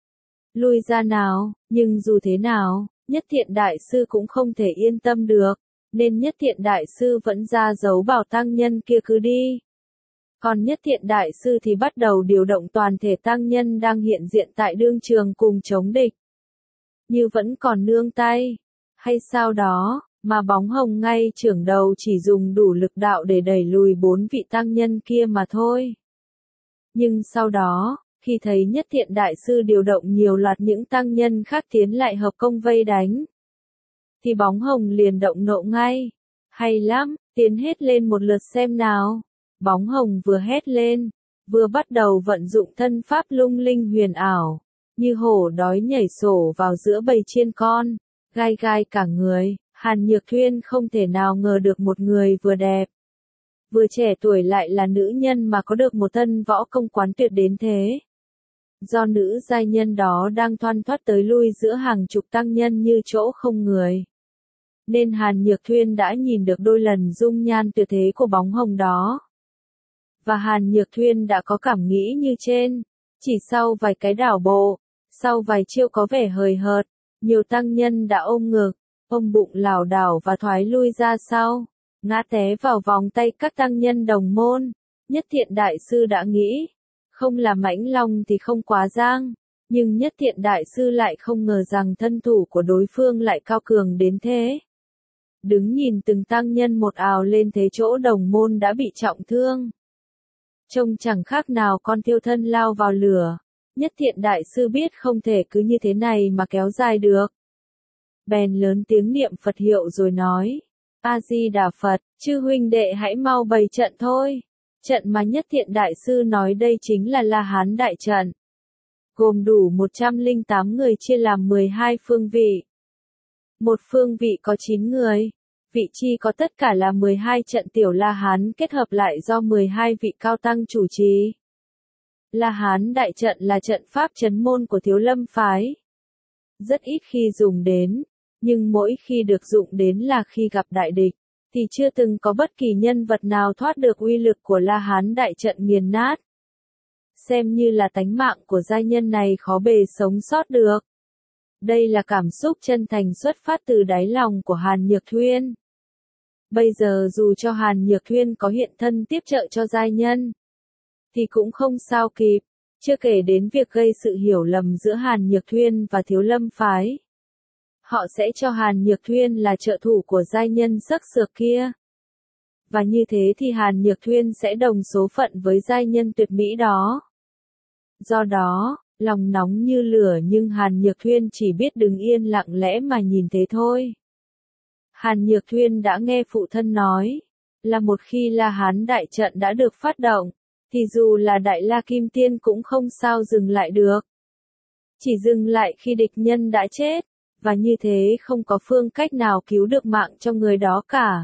Lui ra nào, nhưng dù thế nào, Nhất Thiện đại sư cũng không thể yên tâm được, nên Nhất Thiện đại sư vẫn ra dấu bảo tăng nhân kia cứ đi. Còn Nhất Thiện đại sư thì bắt đầu điều động toàn thể tăng nhân đang hiện diện tại đương trường cùng chống địch. Như vẫn còn nương tay, hay sao đó, mà Bóng Hồng ngay trưởng đầu chỉ dùng đủ lực đạo để đẩy lùi bốn vị tăng nhân kia mà thôi. Nhưng sau đó, khi thấy Nhất Thiện đại sư điều động nhiều loạt những tăng nhân khác tiến lại hợp công vây đánh, thì Bóng Hồng liền động nộ ngay. Hay lắm, tiến hết lên một lượt xem nào. Bóng Hồng vừa hét lên, vừa bắt đầu vận dụng thân pháp lung linh huyền ảo, như hổ đói nhảy sổ vào giữa bầy chiên con, gai gai cả người. Hàn Nhược Thuyên không thể nào ngờ được một người vừa đẹp, vừa trẻ tuổi lại là nữ nhân mà có được một thân võ công quán tuyệt đến thế. Do nữ giai nhân đó đang thoăn thoắt tới lui giữa hàng chục tăng nhân như chỗ không người, nên Hàn Nhược Thuyên đã nhìn được đôi lần dung nhan tuyệt thế của Bóng Hồng đó. Và Hàn Nhược Thuyên đã có cảm nghĩ như trên, chỉ sau vài cái đảo bộ, sau vài chiêu có vẻ hời hợt, nhiều tăng nhân đã ôm ngực, ôm bụng lảo đảo và thoái lui ra sau, ngã té vào vòng tay các tăng nhân đồng môn. Nhất Thiện đại sư đã nghĩ, không là Mãnh Long thì không quá giang, nhưng Nhất Thiện đại sư lại không ngờ rằng thân thủ của đối phương lại cao cường đến thế. Đứng nhìn từng tăng nhân một ào lên thế chỗ đồng môn đã bị trọng thương, trông chẳng khác nào con thiêu thân lao vào lửa. Nhất Thiện đại sư biết không thể cứ như thế này mà kéo dài được, bèn lớn tiếng niệm Phật hiệu rồi nói. A-di-đà Phật, chư huynh đệ hãy mau bày trận thôi. Trận mà Nhất Thiện Đại Sư nói đây chính là La Hán Đại Trận. Gồm đủ một trăm lẻ tám người chia làm mười hai phương vị. Một phương vị có chín người. Vị chi có tất cả là mười hai trận tiểu La Hán kết hợp lại do mười hai vị cao tăng chủ trì. La Hán Đại Trận là trận pháp trấn môn của Thiếu Lâm phái. Rất ít khi dùng đến, nhưng mỗi khi được dụng đến là khi gặp đại địch, thì chưa từng có bất kỳ nhân vật nào thoát được uy lực của La Hán Đại Trận nghiền nát. Xem như là tánh mạng của giai nhân này khó bề sống sót được. Đây là cảm xúc chân thành xuất phát từ đáy lòng của Hàn Nhược Thuyên. Bây giờ dù cho Hàn Nhược Thuyên có hiện thân tiếp trợ cho giai nhân, thì cũng không sao kịp, chưa kể đến việc gây sự hiểu lầm giữa Hàn Nhược Thuyên và Thiếu Lâm phái. Họ sẽ cho Hàn Nhược Thuyên là trợ thủ của giai nhân sắc sược kia. Và như thế thì Hàn Nhược Thuyên sẽ đồng số phận với giai nhân tuyệt mỹ đó. Do đó, lòng nóng như lửa nhưng Hàn Nhược Thuyên chỉ biết đứng yên lặng lẽ mà nhìn thế thôi. Hàn Nhược Thuyên đã nghe phụ thân nói, là một khi La Hán Đại Trận đã được phát động, thì dù là Đại La Kim Tiên cũng không sao dừng lại được. Chỉ dừng lại khi địch nhân đã chết, và như thế không có phương cách nào cứu được mạng cho người đó cả.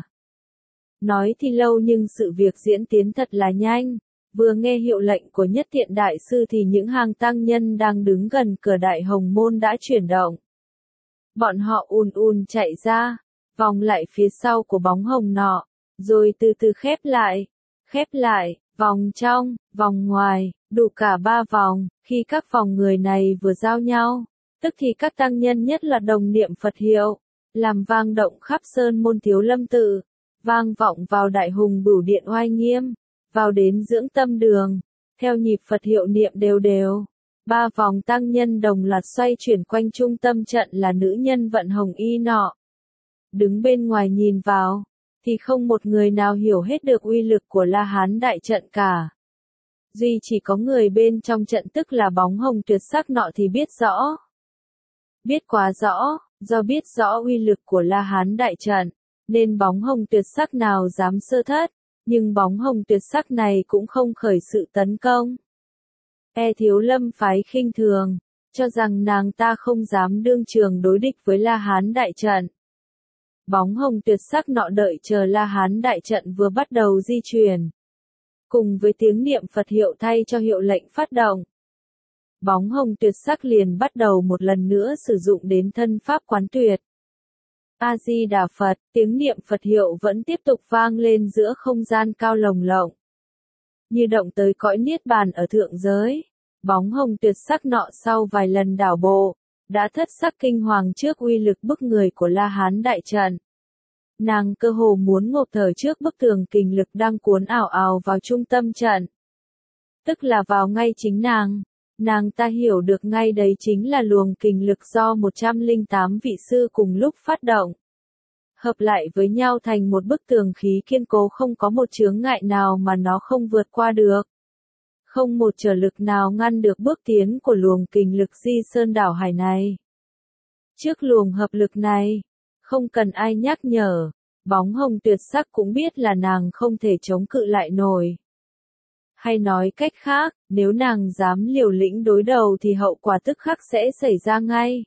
Nói thì lâu nhưng sự việc diễn tiến thật là nhanh. Vừa nghe hiệu lệnh của Nhất Thiện Đại Sư thì những hàng tăng nhân đang đứng gần cửa Đại Hồng Môn đã chuyển động. Bọn họ ùn ùn chạy ra, vòng lại phía sau của bóng hồng nọ, rồi từ từ khép lại, khép lại, vòng trong, vòng ngoài, đủ cả ba vòng. Khi các vòng người này vừa giao nhau, tức thì các tăng nhân nhất là đồng niệm Phật hiệu, làm vang động khắp sơn môn Thiếu Lâm tự, vang vọng vào Đại Hùng Bửu Điện oai nghiêm, vào đến dưỡng tâm đường, theo nhịp Phật hiệu niệm đều đều. Ba vòng tăng nhân đồng loạt xoay chuyển quanh trung tâm trận là nữ nhân vận hồng y nọ. Đứng bên ngoài nhìn vào, thì không một người nào hiểu hết được uy lực của La Hán Đại Trận cả. Duy chỉ có người bên trong trận tức là bóng hồng tuyệt sắc nọ thì biết rõ. Biết quá rõ, do biết rõ uy lực của La Hán Đại Trận, nên bóng hồng tuyệt sắc nào dám sơ thất, nhưng bóng hồng tuyệt sắc này cũng không khởi sự tấn công. E Thiếu Lâm phái khinh thường, cho rằng nàng ta không dám đương trường đối địch với La Hán Đại Trận. Bóng hồng tuyệt sắc nọ đợi chờ La Hán Đại Trận vừa bắt đầu di chuyển. Cùng với tiếng niệm Phật hiệu thay cho hiệu lệnh phát động, bóng hồng tuyệt sắc liền bắt đầu một lần nữa sử dụng đến thân pháp quán tuyệt. A-di-đà Phật, tiếng niệm Phật hiệu vẫn tiếp tục vang lên giữa không gian cao lồng lộng. Như động tới cõi niết bàn ở thượng giới, bóng hồng tuyệt sắc nọ sau vài lần đảo bộ, đã thất sắc kinh hoàng trước uy lực bức người của La Hán Đại Trận. Nàng cơ hồ muốn ngộp thở trước bức tường kình lực đang cuốn ảo ảo vào trung tâm trận. Tức là vào ngay chính nàng. Nàng ta hiểu được ngay đấy chính là luồng kình lực do một trăm lẻ tám vị sư cùng lúc phát động. Hợp lại với nhau thành một bức tường khí kiên cố không có một chướng ngại nào mà nó không vượt qua được. Không một trở lực nào ngăn được bước tiến của luồng kình lực di sơn đảo hải này. Trước luồng hợp lực này, không cần ai nhắc nhở, bóng hồng tuyệt sắc cũng biết là nàng không thể chống cự lại nổi. Hay nói cách khác, nếu nàng dám liều lĩnh đối đầu thì hậu quả tức khắc sẽ xảy ra ngay.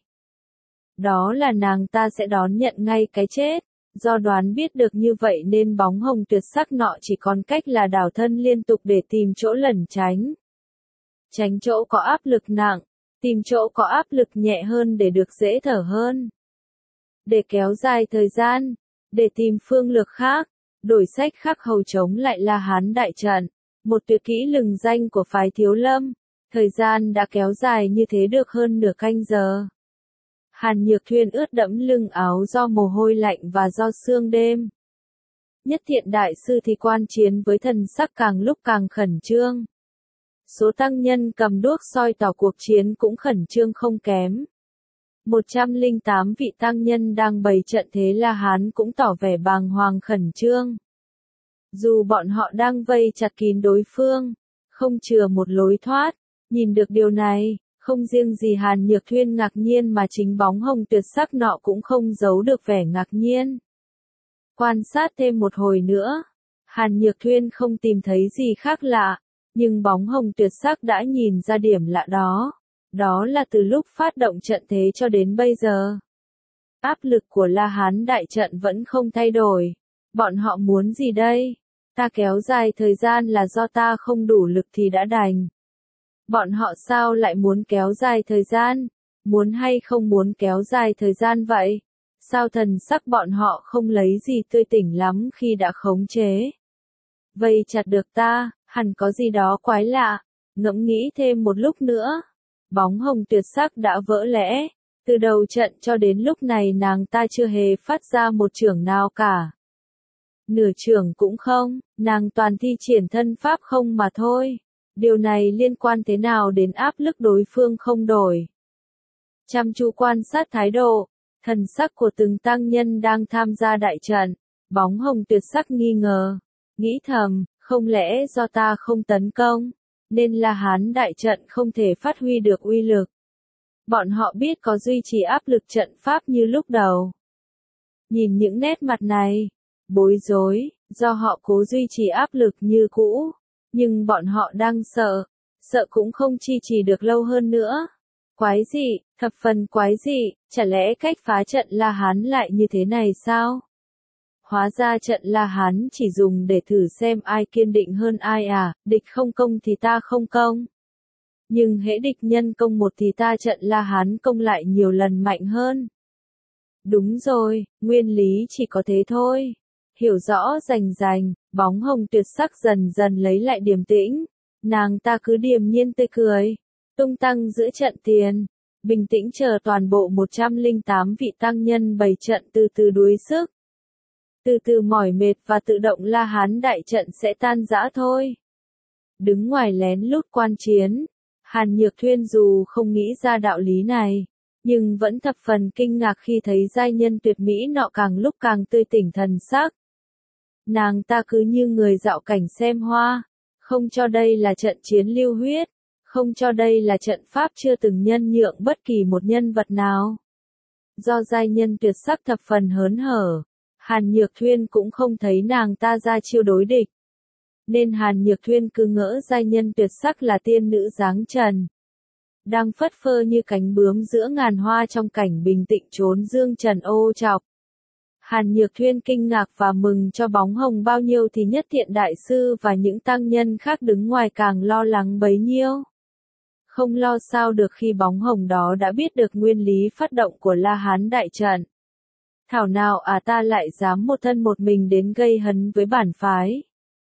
Đó là nàng ta sẽ đón nhận ngay cái chết. Do đoán biết được như vậy nên bóng hồng tuyệt sắc nọ chỉ còn cách là đảo thân liên tục để tìm chỗ lẩn tránh. Tránh chỗ có áp lực nặng, tìm chỗ có áp lực nhẹ hơn để được dễ thở hơn. Để kéo dài thời gian, để tìm phương lược khác, đổi sách khác hầu chống lại La Hán Đại Trận. Một tuyệt kỹ lừng danh của phái Thiếu Lâm, thời gian đã kéo dài như thế được hơn nửa canh giờ. Hàn Nhược Thuyên ướt đẫm lưng áo do mồ hôi lạnh và do sương đêm. Nhất Thiện Đại Sư thì quan chiến với thần sắc càng lúc càng khẩn trương. Số tăng nhân cầm đuốc soi tỏ cuộc chiến cũng khẩn trương không kém. một trăm lẻ tám vị tăng nhân đang bày trận thế La Hán cũng tỏ vẻ bàng hoàng khẩn trương. Dù bọn họ đang vây chặt kín đối phương, không chừa một lối thoát, nhìn được điều này, Không riêng gì Hàn Nhược Thuyên ngạc nhiên mà chính bóng hồng tuyệt sắc nọ cũng không giấu được vẻ ngạc nhiên. Quan sát thêm một hồi nữa, Hàn Nhược Thuyên không tìm thấy gì khác lạ, nhưng bóng hồng tuyệt sắc đã nhìn ra điểm lạ đó. Đó là từ lúc phát động trận thế cho đến bây giờ, áp lực của La Hán đại trận vẫn không thay đổi. Bọn họ muốn gì đây? Ta kéo dài thời gian là do ta không đủ lực thì đã đành. Bọn họ sao lại muốn kéo dài thời gian? Muốn hay không muốn kéo dài thời gian vậy? Sao thần sắc bọn họ không lấy gì tươi tỉnh lắm khi đã khống chế? Vây chặt được ta, hẳn có gì đó quái lạ. Ngẫm nghĩ thêm một lúc nữa, bóng hồng tuyệt sắc đã vỡ lẽ. Từ đầu trận cho đến lúc này nàng ta chưa hề phát ra một chưởng nào cả. Nửa chưởng cũng không, nàng toàn thi triển thân pháp không mà thôi. Điều này liên quan thế nào đến áp lực đối phương không đổi? Chăm chú quan sát thái độ, thần sắc của từng tăng nhân đang tham gia đại trận, bóng hồng tuyệt sắc nghi ngờ, nghĩ thầm, không lẽ do ta không tấn công, nên La Hán đại trận không thể phát huy được uy lực. Bọn họ biết có duy trì áp lực trận pháp như lúc đầu. Nhìn những nét mặt này, bối rối, do họ cố duy trì áp lực như cũ, nhưng bọn họ đang sợ, sợ cũng không chi trì được lâu hơn nữa. Quái dị, thập phần quái dị, chả lẽ cách phá trận La Hán lại như thế này sao? Hóa ra trận La Hán chỉ dùng để thử xem ai kiên định hơn ai à, địch không công thì ta không công. Nhưng hễ địch nhân công một thì ta trận La Hán công lại nhiều lần mạnh hơn. Đúng rồi, nguyên lý chỉ có thế thôi. Hiểu rõ rành rành, bóng hồng tuyệt sắc dần dần lấy lại điềm tĩnh. Nàng ta cứ điềm nhiên tươi cười, tung tăng giữa trận tiền, bình tĩnh chờ toàn bộ một trăm lẻ tám vị tăng nhân bày trận từ từ đuối sức. Từ từ mỏi mệt và tự động La Hán đại trận sẽ tan rã thôi. Đứng ngoài lén lút quan chiến, Hàn Nhược Thuyên dù không nghĩ ra đạo lý này, nhưng vẫn thập phần kinh ngạc khi thấy giai nhân tuyệt mỹ nọ càng lúc càng tươi tỉnh thần sắc. Nàng ta cứ như người dạo cảnh xem hoa, không cho đây là trận chiến lưu huyết, không cho đây là trận pháp chưa từng nhân nhượng bất kỳ một nhân vật nào. Do giai nhân tuyệt sắc thập phần hớn hở, Hàn Nhược Thuyên cũng không thấy nàng ta ra chiêu đối địch. Nên Hàn Nhược Thuyên cứ ngỡ giai nhân tuyệt sắc là tiên nữ dáng trần, đang phất phơ như cánh bướm giữa ngàn hoa trong cảnh bình tĩnh trốn dương trần ô trọc. Hàn Nhược Thuyên kinh ngạc và mừng cho bóng hồng bao nhiêu thì Nhất Thiện đại sư và những tăng nhân khác đứng ngoài càng lo lắng bấy nhiêu. Không lo sao được khi bóng hồng đó đã biết được nguyên lý phát động của La Hán đại trận. Thảo nào à ta lại dám một thân một mình đến gây hấn với bản phái.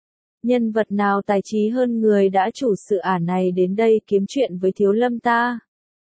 Nhân vật nào tài trí hơn người đã chủ sự ả này đến đây kiếm chuyện với Thiếu Lâm ta?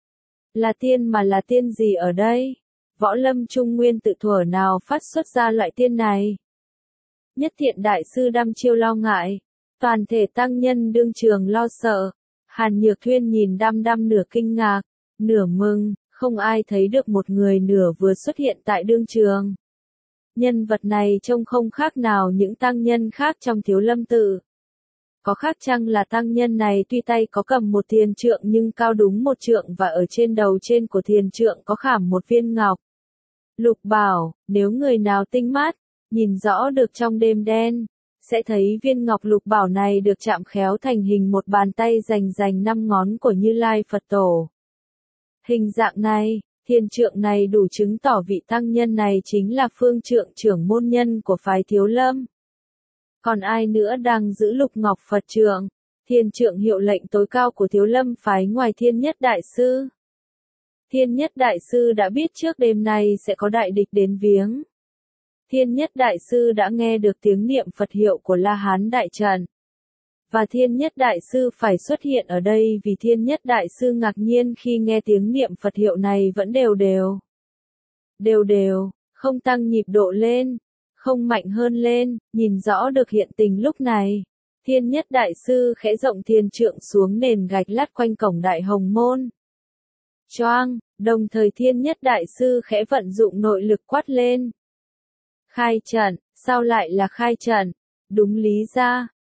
Là tiên mà là tiên gì ở đây? Võ Lâm Trung Nguyên tự thuở nào phát xuất ra loại tiên này? Nhất Thiện đại sư đăm chiêu lo ngại, toàn thể tăng nhân đương trường lo sợ. Hàn Nhược Thuyên nhìn đăm đăm nửa kinh ngạc, nửa mừng, không ai thấy được một người nửa vừa xuất hiện tại đương trường. Nhân vật này trông không khác nào những tăng nhân khác trong Thiếu Lâm tự. Có khác chăng là tăng nhân này tuy tay có cầm một thiền trượng nhưng cao đúng một trượng và ở trên đầu trên của thiền trượng có khảm một viên ngọc. Lục bảo, nếu người nào tinh mắt, nhìn rõ được trong đêm đen, sẽ thấy viên ngọc lục bảo này được chạm khéo thành hình một bàn tay rành rành năm ngón của Như Lai Phật Tổ. Hình dạng này, thiền trượng này đủ chứng tỏ vị tăng nhân này chính là phương trượng trưởng môn nhân của phái Thiếu Lâm. Còn ai nữa đang giữ lục ngọc Phật trượng, thiền trượng hiệu lệnh tối cao của Thiếu Lâm phái ngoài Thiên Nhất đại sư? Thiên Nhất đại sư đã biết trước đêm nay sẽ có đại địch đến viếng. Thiên Nhất đại sư đã nghe được tiếng niệm Phật hiệu của La Hán đại trận. Và Thiên Nhất đại sư phải xuất hiện ở đây vì Thiên Nhất đại sư ngạc nhiên khi nghe tiếng niệm Phật hiệu này vẫn đều đều. Đều đều, không tăng nhịp độ lên, không mạnh hơn lên, nhìn rõ được hiện tình lúc này. Thiên Nhất đại sư khẽ rộng thiền trượng xuống nền gạch lát quanh cổng Đại Hồng Môn. Choang, đồng thời Thiên Nhất đại sư khẽ vận dụng nội lực quát lên. Khai trận, sao lại là khai trận? Đúng lý ra,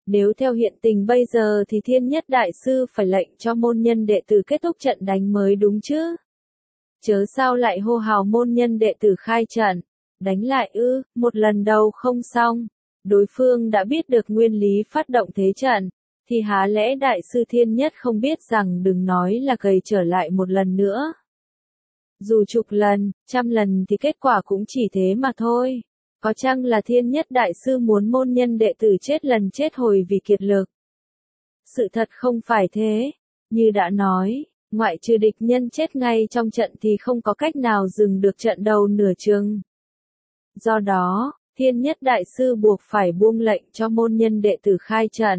Nếu theo hiện tình bây giờ thì Thiên Nhất Đại Sư phải lệnh cho môn nhân đệ tử kết thúc trận đánh mới đúng chứ. Chớ sao lại hô hào môn nhân đệ tử khai trận, đánh lại ư, một lần đầu không xong. Đối phương đã biết được nguyên lý phát động thế trận, thì há lẽ Đại sư Thiên Nhất không biết rằng đừng nói là gầy trở lại một lần nữa. Dù chục lần, trăm lần thì kết quả cũng chỉ thế mà thôi. Có chăng là Thiên Nhất Đại sư muốn môn nhân đệ tử chết lần chết hồi vì kiệt lực? Sự thật không phải thế. Như đã nói, ngoại trừ địch nhân chết ngay trong trận thì không có cách nào dừng được trận đầu nửa chừng. Do đó, Thiên Nhất Đại sư buộc phải buông lệnh cho môn nhân đệ tử khai trận.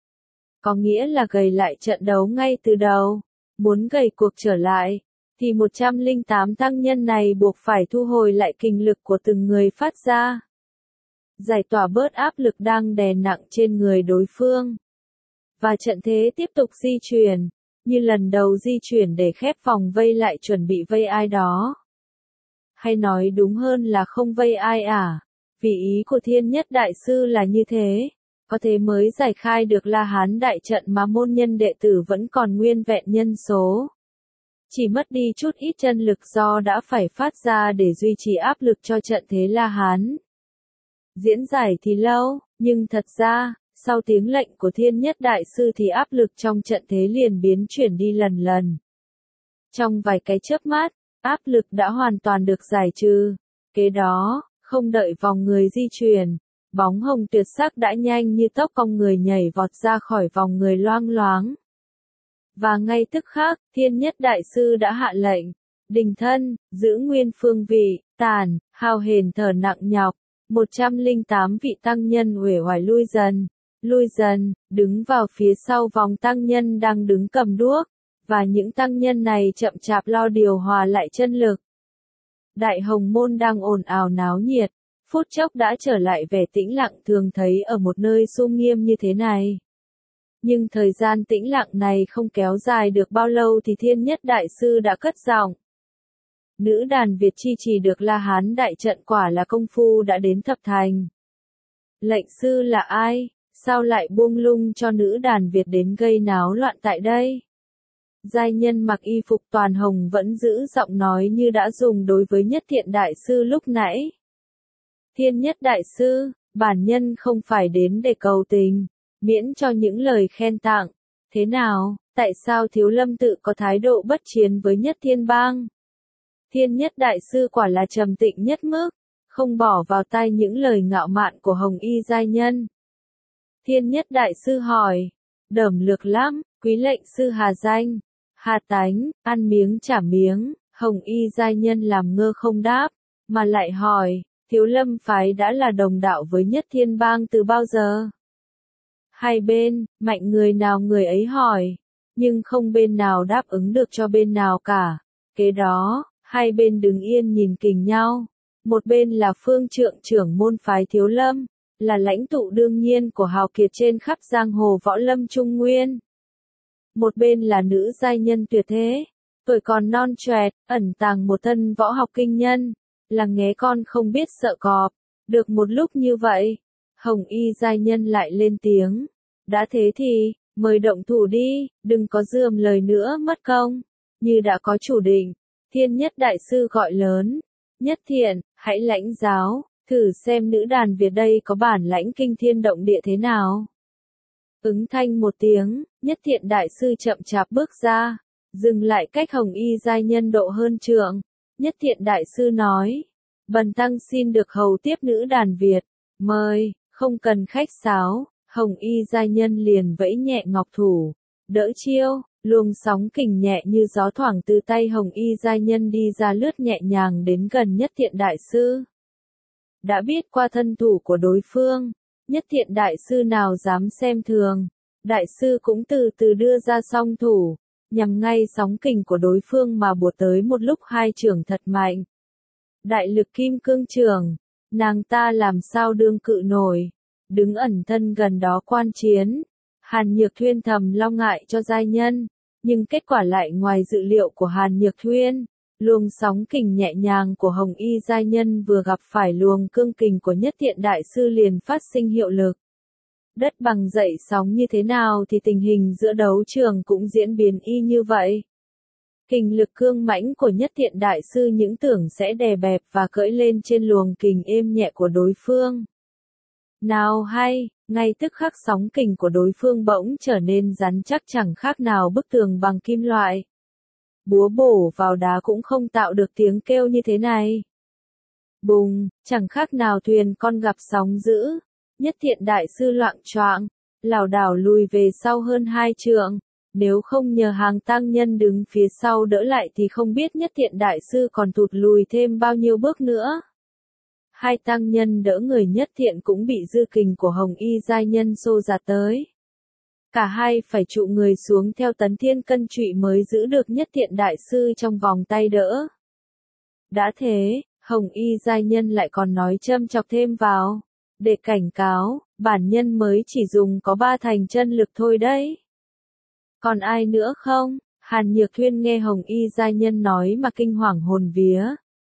Có nghĩa là gầy lại trận đấu ngay từ đầu. Muốn gầy cuộc trở lại, thì một trăm lẻ tám tăng nhân này buộc phải thu hồi lại kình lực của từng người phát ra. Giải tỏa bớt áp lực đang đè nặng trên người đối phương. Và trận thế tiếp tục di chuyển, như lần đầu di chuyển để khép vòng vây lại chuẩn bị vây ai đó. Hay nói đúng hơn là không vây ai à, vì ý của Thiên Nhất Đại sư là như thế. Có thế mới giải khai được La Hán đại trận mà môn nhân đệ tử vẫn còn nguyên vẹn nhân số. Chỉ mất đi chút ít chân lực do đã phải phát ra để duy trì áp lực cho trận thế La Hán. Diễn giải thì lâu, nhưng thật ra, sau tiếng lệnh của Thiên Nhất Đại sư thì áp lực trong trận thế liền biến chuyển đi lần lần. Trong vài cái chớp mắt, áp lực đã hoàn toàn được giải trừ. Kế đó, không đợi vòng người di chuyển, bóng hồng tuyệt sắc đã nhanh như tốc cong người nhảy vọt ra khỏi vòng người loang loáng. Và ngay tức khắc, Thiên Nhất Đại sư đã hạ lệnh, đình thân, giữ nguyên phương vị, tàn, hao hền thở nặng nhọc, một trăm lẻ tám vị tăng nhân uể oải lui dần, lui dần, đứng vào phía sau vòng tăng nhân đang đứng cầm đuốc, và những tăng nhân này chậm chạp lo điều hòa lại chân lực. Đại Hồng Môn đang ồn ào náo nhiệt, phút chốc đã trở lại vẻ tĩnh lặng thường thấy ở một nơi sum nghiêm như thế này. Nhưng thời gian tĩnh lặng này không kéo dài được bao lâu thì Thiên Nhất Đại sư đã cất giọng. Nữ đàn Việt chi trì được La Hán đại trận quả là công phu đã đến thập thành. Lệnh sư là ai? Sao lại buông lung cho nữ đàn Việt đến gây náo loạn tại đây? Giai nhân mặc y phục toàn hồng vẫn giữ giọng nói như đã dùng đối với Nhất Thiện Đại sư lúc nãy. Thiên Nhất Đại sư, bản nhân không phải đến để cầu tình, miễn cho những lời khen tặng. Thế nào, tại sao Thiếu Lâm tự có thái độ bất chiến với Nhất Thiên Bang? Thiên Nhất Đại sư quả là trầm tĩnh nhất mức, không bỏ vào tai những lời ngạo mạn của Hồng Y giai nhân. Thiên Nhất Đại sư hỏi, đẩm lược lắm, quý lệnh sư hà danh, hà tánh, ăn miếng trả miếng. Hồng Y giai nhân làm ngơ không đáp, mà lại hỏi, Thiếu Lâm phái đã là đồng đạo với Nhất Thiên Bang từ bao giờ? Hai bên, mạnh người nào người ấy hỏi, nhưng không bên nào đáp ứng được cho bên nào cả. Kế đó, hai bên đứng yên nhìn kình nhau. Một bên là Phương Trượng trưởng môn phái Thiếu Lâm, là lãnh tụ đương nhiên của hào kiệt trên khắp giang hồ võ lâm Trung Nguyên. Một bên là nữ giai nhân tuyệt thế, tuổi còn non choẹt, ẩn tàng một thân võ học kinh nhân, là nghé con không biết sợ cọp. Được một lúc như vậy, Hồng Y giai nhân lại lên tiếng, đã thế thì, mời động thủ đi, đừng có dườm lời nữa mất công. Như đã có chủ định, Thiên Nhất Đại sư gọi lớn, Nhất Thiện, hãy lãnh giáo, thử xem nữ đàn Việt đây có bản lãnh kinh thiên động địa thế nào. Ứng thanh một tiếng, Nhất Thiện Đại sư chậm chạp bước ra, dừng lại cách Hồng Y giai nhân độ hơn trượng. Nhất Thiện Đại sư nói, bần tăng xin được hầu tiếp nữ đàn Việt, mời, không cần khách sáo. Hồng Y giai nhân liền vẫy nhẹ ngọc thủ, đỡ chiêu, luồng sóng kình nhẹ như gió thoảng từ tay Hồng Y giai nhân đi ra lướt nhẹ nhàng đến gần Nhất Thiện Đại sư. Đã biết qua thân thủ của đối phương, Nhất Thiện Đại sư nào dám xem thường, Đại sư cũng từ từ đưa ra song thủ, nhằm ngay sóng kình của đối phương mà bổ tới một lúc hai chưởng thật mạnh. Đại lực kim cương chưởng, nàng ta làm sao đương cự nổi, đứng ẩn thân gần đó quan chiến. Hàn Nhược Thuyên thầm lo ngại cho giai nhân, nhưng kết quả lại ngoài dự liệu của Hàn Nhược Thuyên. Luồng sóng kình nhẹ nhàng của Hồng Y giai nhân vừa gặp phải luồng cương kình của Nhất Thiện Đại sư liền phát sinh hiệu lực. Đất bằng dậy sóng như thế nào thì tình hình giữa đấu trường cũng diễn biến y như vậy. Kình lực cương mãnh của Nhất Thiện Đại Sư những tưởng sẽ đè bẹp và cưỡi lên trên luồng kình êm nhẹ của đối phương. Nào hay, ngay tức khắc sóng kình của đối phương bỗng trở nên rắn chắc chẳng khác nào bức tường bằng kim loại. Búa bổ vào đá cũng không tạo được tiếng kêu như thế này. Bùng, chẳng khác nào thuyền con gặp sóng dữ. Nhất Thiện Đại Sư loạng choạng, lảo đảo lùi về sau hơn hai trượng. Nếu không nhờ hàng tăng nhân đứng phía sau đỡ lại thì không biết Nhất Thiện Đại Sư còn tụt lùi thêm bao nhiêu bước nữa. Hai tăng nhân đỡ người Nhất Thiện cũng bị dư kình của Hồng Y giai nhân xô ra tới. Cả hai phải trụ người xuống theo tấn thiên cân trụy mới giữ được Nhất Thiện Đại Sư trong vòng tay đỡ. Đã thế, Hồng Y giai nhân lại còn nói châm chọc thêm vào, để cảnh cáo, bản nhân mới chỉ dùng có ba thành chân lực thôi đấy. Còn ai nữa không? Hàn Nhược Thuyên nghe Hồng Y giai nhân nói mà kinh hoàng hồn vía.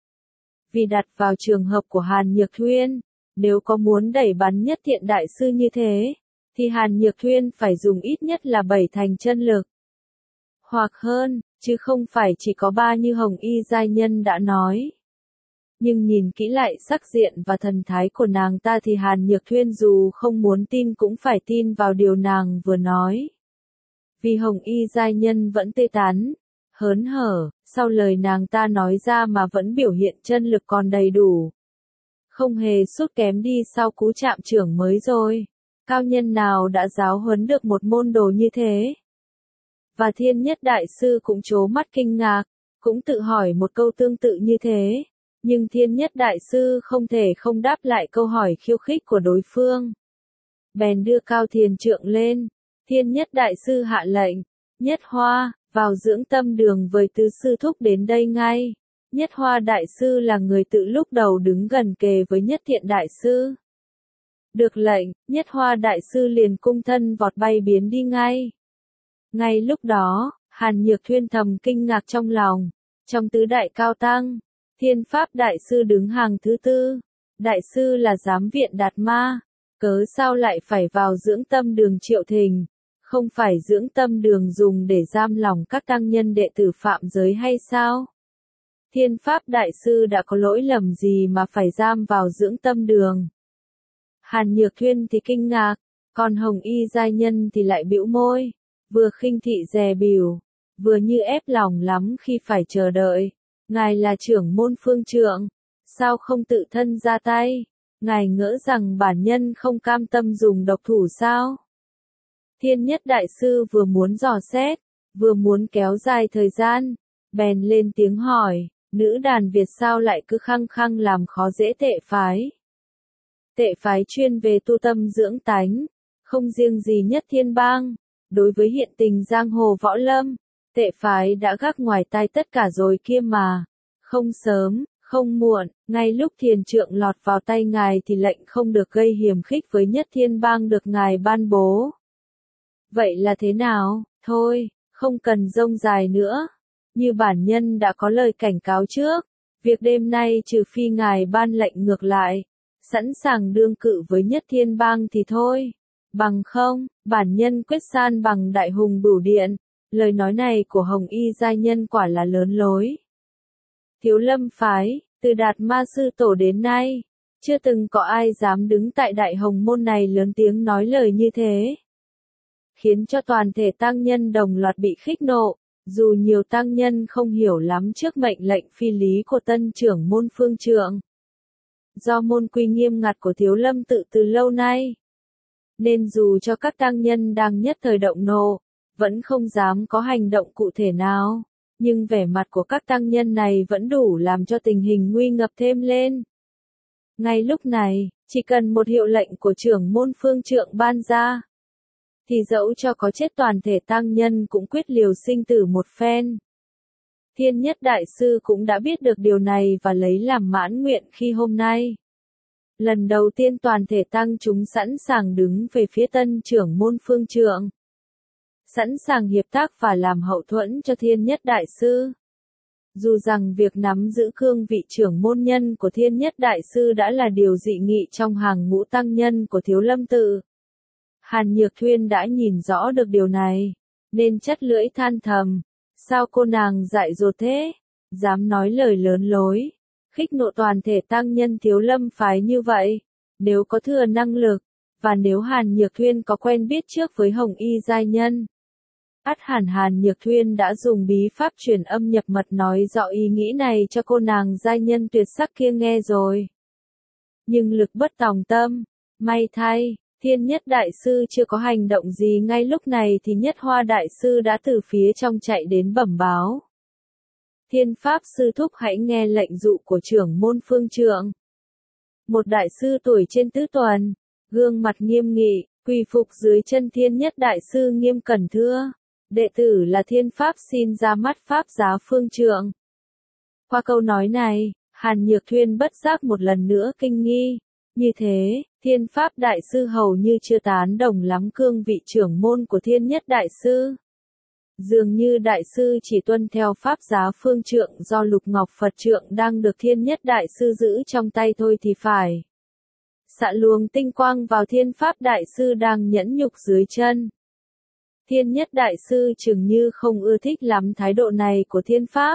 Vì đặt vào trường hợp của Hàn Nhược Thuyên, nếu có muốn đẩy bắn Nhất Thiện Đại Sư như thế, thì Hàn Nhược Thuyên phải dùng ít nhất là bảy thành chân lực. Hoặc hơn, chứ không phải chỉ có ba như Hồng Y giai nhân đã nói. Nhưng nhìn kỹ lại sắc diện và thần thái của nàng ta thì Hàn Nhược Thuyên dù không muốn tin cũng phải tin vào điều nàng vừa nói. Vì Hồng Y giai nhân vẫn tê tán, hớn hở, sau lời nàng ta nói ra mà vẫn biểu hiện chân lực còn đầy đủ. Không hề sút kém đi sau cú chạm trưởng mới rồi. Cao nhân nào đã giáo huấn được một môn đồ như thế? Và Thiên Nhất Đại Sư cũng trố mắt kinh ngạc, cũng tự hỏi một câu tương tự như thế. Nhưng Thiên Nhất Đại Sư không thể không đáp lại câu hỏi khiêu khích của đối phương. Bèn đưa cao thiền trượng lên. Thiên Nhất Đại Sư hạ lệnh, Nhất Hoa, vào dưỡng tâm đường với tứ sư thúc đến đây ngay. Nhất Hoa Đại Sư là người tự lúc đầu đứng gần kề với Nhất Thiện Đại Sư. Được lệnh, Nhất Hoa Đại Sư liền cung thân vọt bay biến đi ngay. Ngay lúc đó, Hàn Nhược Thuyên thầm kinh ngạc trong lòng. Trong tứ đại cao tăng, Thiên Pháp Đại Sư đứng hàng thứ tư. Đại Sư là giám viện Đạt Ma. Cớ sao lại phải vào dưỡng tâm đường Triệu Thình? Không phải dưỡng tâm đường dùng để giam lòng các tăng nhân đệ tử phạm giới hay sao? Thiên Pháp Đại Sư đã có lỗi lầm gì mà phải giam vào dưỡng tâm đường? Hàn Nhược Thuyên thì kinh ngạc, còn Hồng Y giai nhân thì lại bĩu môi, vừa khinh thị dè bỉu, vừa như ép lòng lắm khi phải chờ đợi. Ngài là trưởng môn phương trượng, sao không tự thân ra tay? Ngài ngỡ rằng bản nhân không cam tâm dùng độc thủ sao? Thiên Nhất Đại Sư vừa muốn dò xét, vừa muốn kéo dài thời gian, bèn lên tiếng hỏi, nữ đàn Việt sao lại cứ khăng khăng làm khó dễ Tệ phái? Tệ phái chuyên về tu tâm dưỡng tánh, không riêng gì Nhất Thiên Bang, đối với hiện tình giang hồ võ lâm, Tệ phái đã gác ngoài tai tất cả rồi kia mà. Không sớm, không muộn, ngay lúc thiền trượng lọt vào tay ngài thì lệnh không được gây hiềm khích với Nhất Thiên Bang được ngài ban bố. Vậy là thế nào? Thôi, không cần rông dài nữa. Như bản nhân đã có lời cảnh cáo trước, việc đêm nay trừ phi ngài ban lệnh ngược lại, sẵn sàng đương cự với Nhất Thiên Bang thì thôi. Bằng không, bản nhân quyết san bằng Đại Hùng Bửu Điện. Lời nói này của Hồng Y giai nhân quả là lớn lối. Thiếu Lâm phái, từ Đạt Ma sư tổ đến nay, chưa từng có ai dám đứng tại Đại Hồng môn này lớn tiếng nói lời như thế. Khiến cho toàn thể tăng nhân đồng loạt bị khích nộ, dù nhiều tăng nhân không hiểu lắm trước mệnh lệnh phi lý của tân trưởng môn phương trượng. Do môn quy nghiêm ngặt của Thiếu Lâm tự từ lâu nay, nên dù cho các tăng nhân đang nhất thời động nộ, vẫn không dám có hành động cụ thể nào, nhưng vẻ mặt của các tăng nhân này vẫn đủ làm cho tình hình nguy ngập thêm lên. Ngay lúc này, chỉ cần một hiệu lệnh của trưởng môn phương trượng ban ra, thì dẫu cho có chết toàn thể tăng nhân cũng quyết liều sinh tử một phen. Thiên Nhất Đại Sư cũng đã biết được điều này và lấy làm mãn nguyện khi hôm nay, lần đầu tiên toàn thể tăng chúng sẵn sàng đứng về phía tân trưởng môn phương trượng, sẵn sàng hiệp tác và làm hậu thuẫn cho Thiên Nhất Đại Sư. Dù rằng việc nắm giữ cương vị trưởng môn nhân của Thiên Nhất Đại Sư đã là điều dị nghị trong hàng ngũ tăng nhân của Thiếu Lâm tự, Hàn Nhược Thuyên đã nhìn rõ được điều này, nên chắt lưỡi than thầm, sao cô nàng dại dột thế, dám nói lời lớn lối, khích nộ toàn thể tăng nhân Thiếu Lâm phái như vậy, nếu có thừa năng lực, và nếu Hàn Nhược Thuyên có quen biết trước với Hồng Y giai nhân, ắt hẳn Hàn Nhược Thuyên đã dùng bí pháp truyền âm nhập mật nói rõ ý nghĩ này cho cô nàng giai nhân tuyệt sắc kia nghe rồi. Nhưng lực bất tòng tâm, may thay, Thiên Nhất Đại Sư chưa có hành động gì ngay lúc này thì Nhất Hoa Đại Sư đã từ phía trong chạy đến bẩm báo. Thiên Pháp Sư thúc hãy nghe lệnh dụ của trưởng môn Phương Trượng. Một đại sư tuổi trên tứ tuần, gương mặt nghiêm nghị, quỳ phục dưới chân Thiên Nhất Đại Sư nghiêm cẩn thưa. Đệ tử là Thiên Pháp xin ra mắt Pháp giá Phương Trượng. Qua câu nói này, Hàn Nhược Thuyên bất giác một lần nữa kinh nghi. Như thế, Thiên Pháp Đại Sư hầu như chưa tán đồng lắm cương vị trưởng môn của Thiên Nhất Đại Sư. Dường như Đại Sư chỉ tuân theo Pháp giá Phương Trượng do Lục Ngọc Phật Trượng đang được Thiên Nhất Đại Sư giữ trong tay thôi thì phải. Xạ luồng tinh quang vào Thiên Pháp Đại Sư đang nhẫn nhục dưới chân. Thiên Nhất Đại Sư chừng như không ưa thích lắm thái độ này của Thiên Pháp,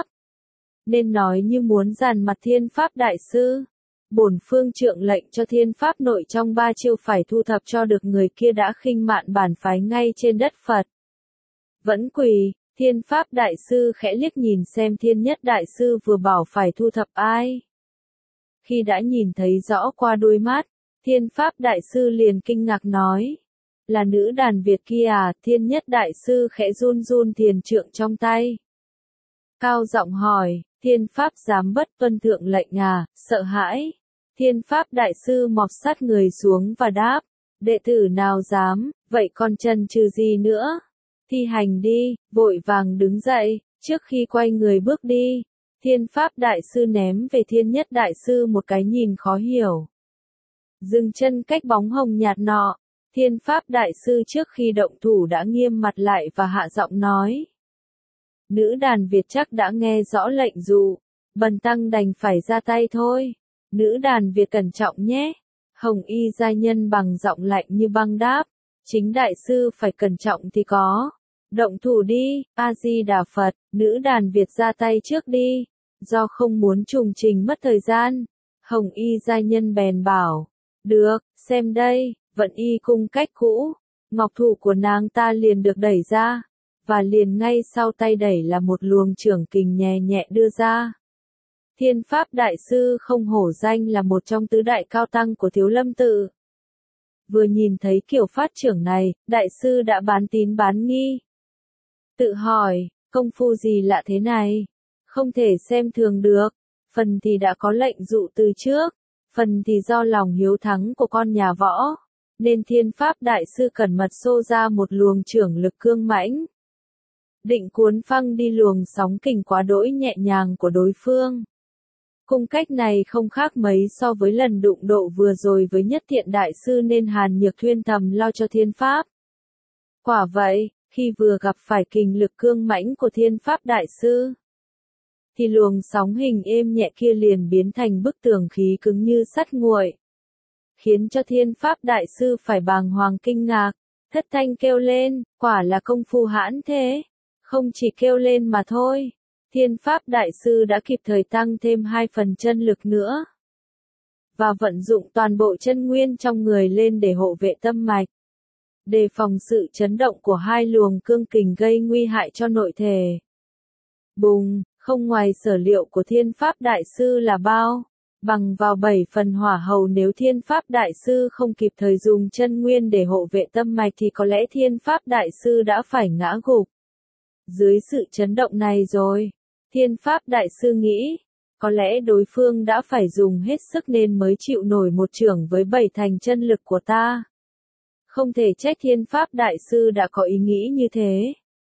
nên nói như muốn giàn mặt Thiên Pháp Đại Sư. Bổn Phương Trượng lệnh cho Thiên Pháp nội trong ba chiêu phải thu thập cho được người kia đã khinh mạn bản phái ngay trên đất Phật. Vẫn quỳ, Thiên Pháp Đại Sư khẽ liếc nhìn xem Thiên Nhất Đại Sư vừa bảo phải thu thập ai. Khi đã nhìn thấy rõ qua đôi mắt, Thiên Pháp Đại Sư liền kinh ngạc nói. Là nữ đàn Việt kia à? Thiên Nhất Đại Sư khẽ run run thiền trượng trong tay. Cao giọng hỏi, Thiên Pháp dám bất tuân thượng lệnh à? Sợ hãi. Thiên Pháp Đại Sư mọc sát người xuống và đáp, đệ tử nào dám, vậy còn chần chừ gì nữa? Thi hành đi, vội vàng đứng dậy, trước khi quay người bước đi. Thiên Pháp Đại Sư ném về Thiên Nhất Đại Sư một cái nhìn khó hiểu. Dừng chân cách bóng hồng nhạt nọ. Thiên Pháp Đại Sư trước khi động thủ đã nghiêm mặt lại và hạ giọng nói. Nữ đàn Việt chắc đã nghe rõ lệnh dụ, bần tăng đành phải ra tay thôi. Nữ đàn Việt cẩn trọng nhé. Hồng Y giai nhân bằng giọng lạnh như băng đáp. Chính Đại Sư phải cẩn trọng thì có. Động thủ đi, A-di-đà Phật, nữ đàn Việt ra tay trước đi. Do không muốn trùng trình mất thời gian, Hồng Y giai nhân bèn bảo. Được, xem đây. Vận y cung cách cũ, ngọc thủ của nàng ta liền được đẩy ra, và liền ngay sau tay đẩy là một luồng trưởng kình nhẹ nhẹ đưa ra. Thiên Pháp Đại Sư không hổ danh là một trong tứ đại cao tăng của Thiếu Lâm tự. Vừa nhìn thấy kiểu phát trưởng này, Đại Sư đã bán tín bán nghi. Tự hỏi, công phu gì lạ thế này? Không thể xem thường được, phần thì đã có lệnh dụ từ trước, phần thì do lòng hiếu thắng của con nhà võ. Nên Thiên Pháp Đại Sư cẩn mật xô ra một luồng trưởng lực cương mãnh. Định cuốn phăng đi luồng sóng kình quá đỗi nhẹ nhàng của đối phương. Cung cách này không khác mấy so với lần đụng độ vừa rồi với Nhất Thiện Đại Sư nên Hàn Nhược Thuyên thầm lo cho Thiên Pháp. Quả vậy, khi vừa gặp phải kình lực cương mãnh của Thiên Pháp Đại Sư, thì luồng sóng hình êm nhẹ kia liền biến thành bức tường khí cứng như sắt nguội. Khiến cho Thiên Pháp Đại Sư phải bàng hoàng kinh ngạc, thất thanh kêu lên, quả là công phu hãn thế. Không chỉ kêu lên mà thôi, Thiên Pháp Đại Sư đã kịp thời tăng thêm hai phần chân lực nữa. Và vận dụng toàn bộ chân nguyên trong người lên để hộ vệ tâm mạch. Đề phòng sự chấn động của hai luồng cương kình gây nguy hại cho nội thể. Bùng, không ngoài sở liệu của Thiên Pháp Đại Sư là bao. Bằng vào bảy phần hỏa hầu nếu Thiên Pháp Đại Sư không kịp thời dùng chân nguyên để hộ vệ tâm mạch thì có lẽ Thiên Pháp Đại Sư đã phải ngã gục. Dưới sự chấn động này rồi, Thiên Pháp Đại Sư nghĩ, có lẽ đối phương đã phải dùng hết sức nên mới chịu nổi một chưởng với bảy thành chân lực của ta. Không thể trách Thiên Pháp Đại Sư đã có ý nghĩ như thế.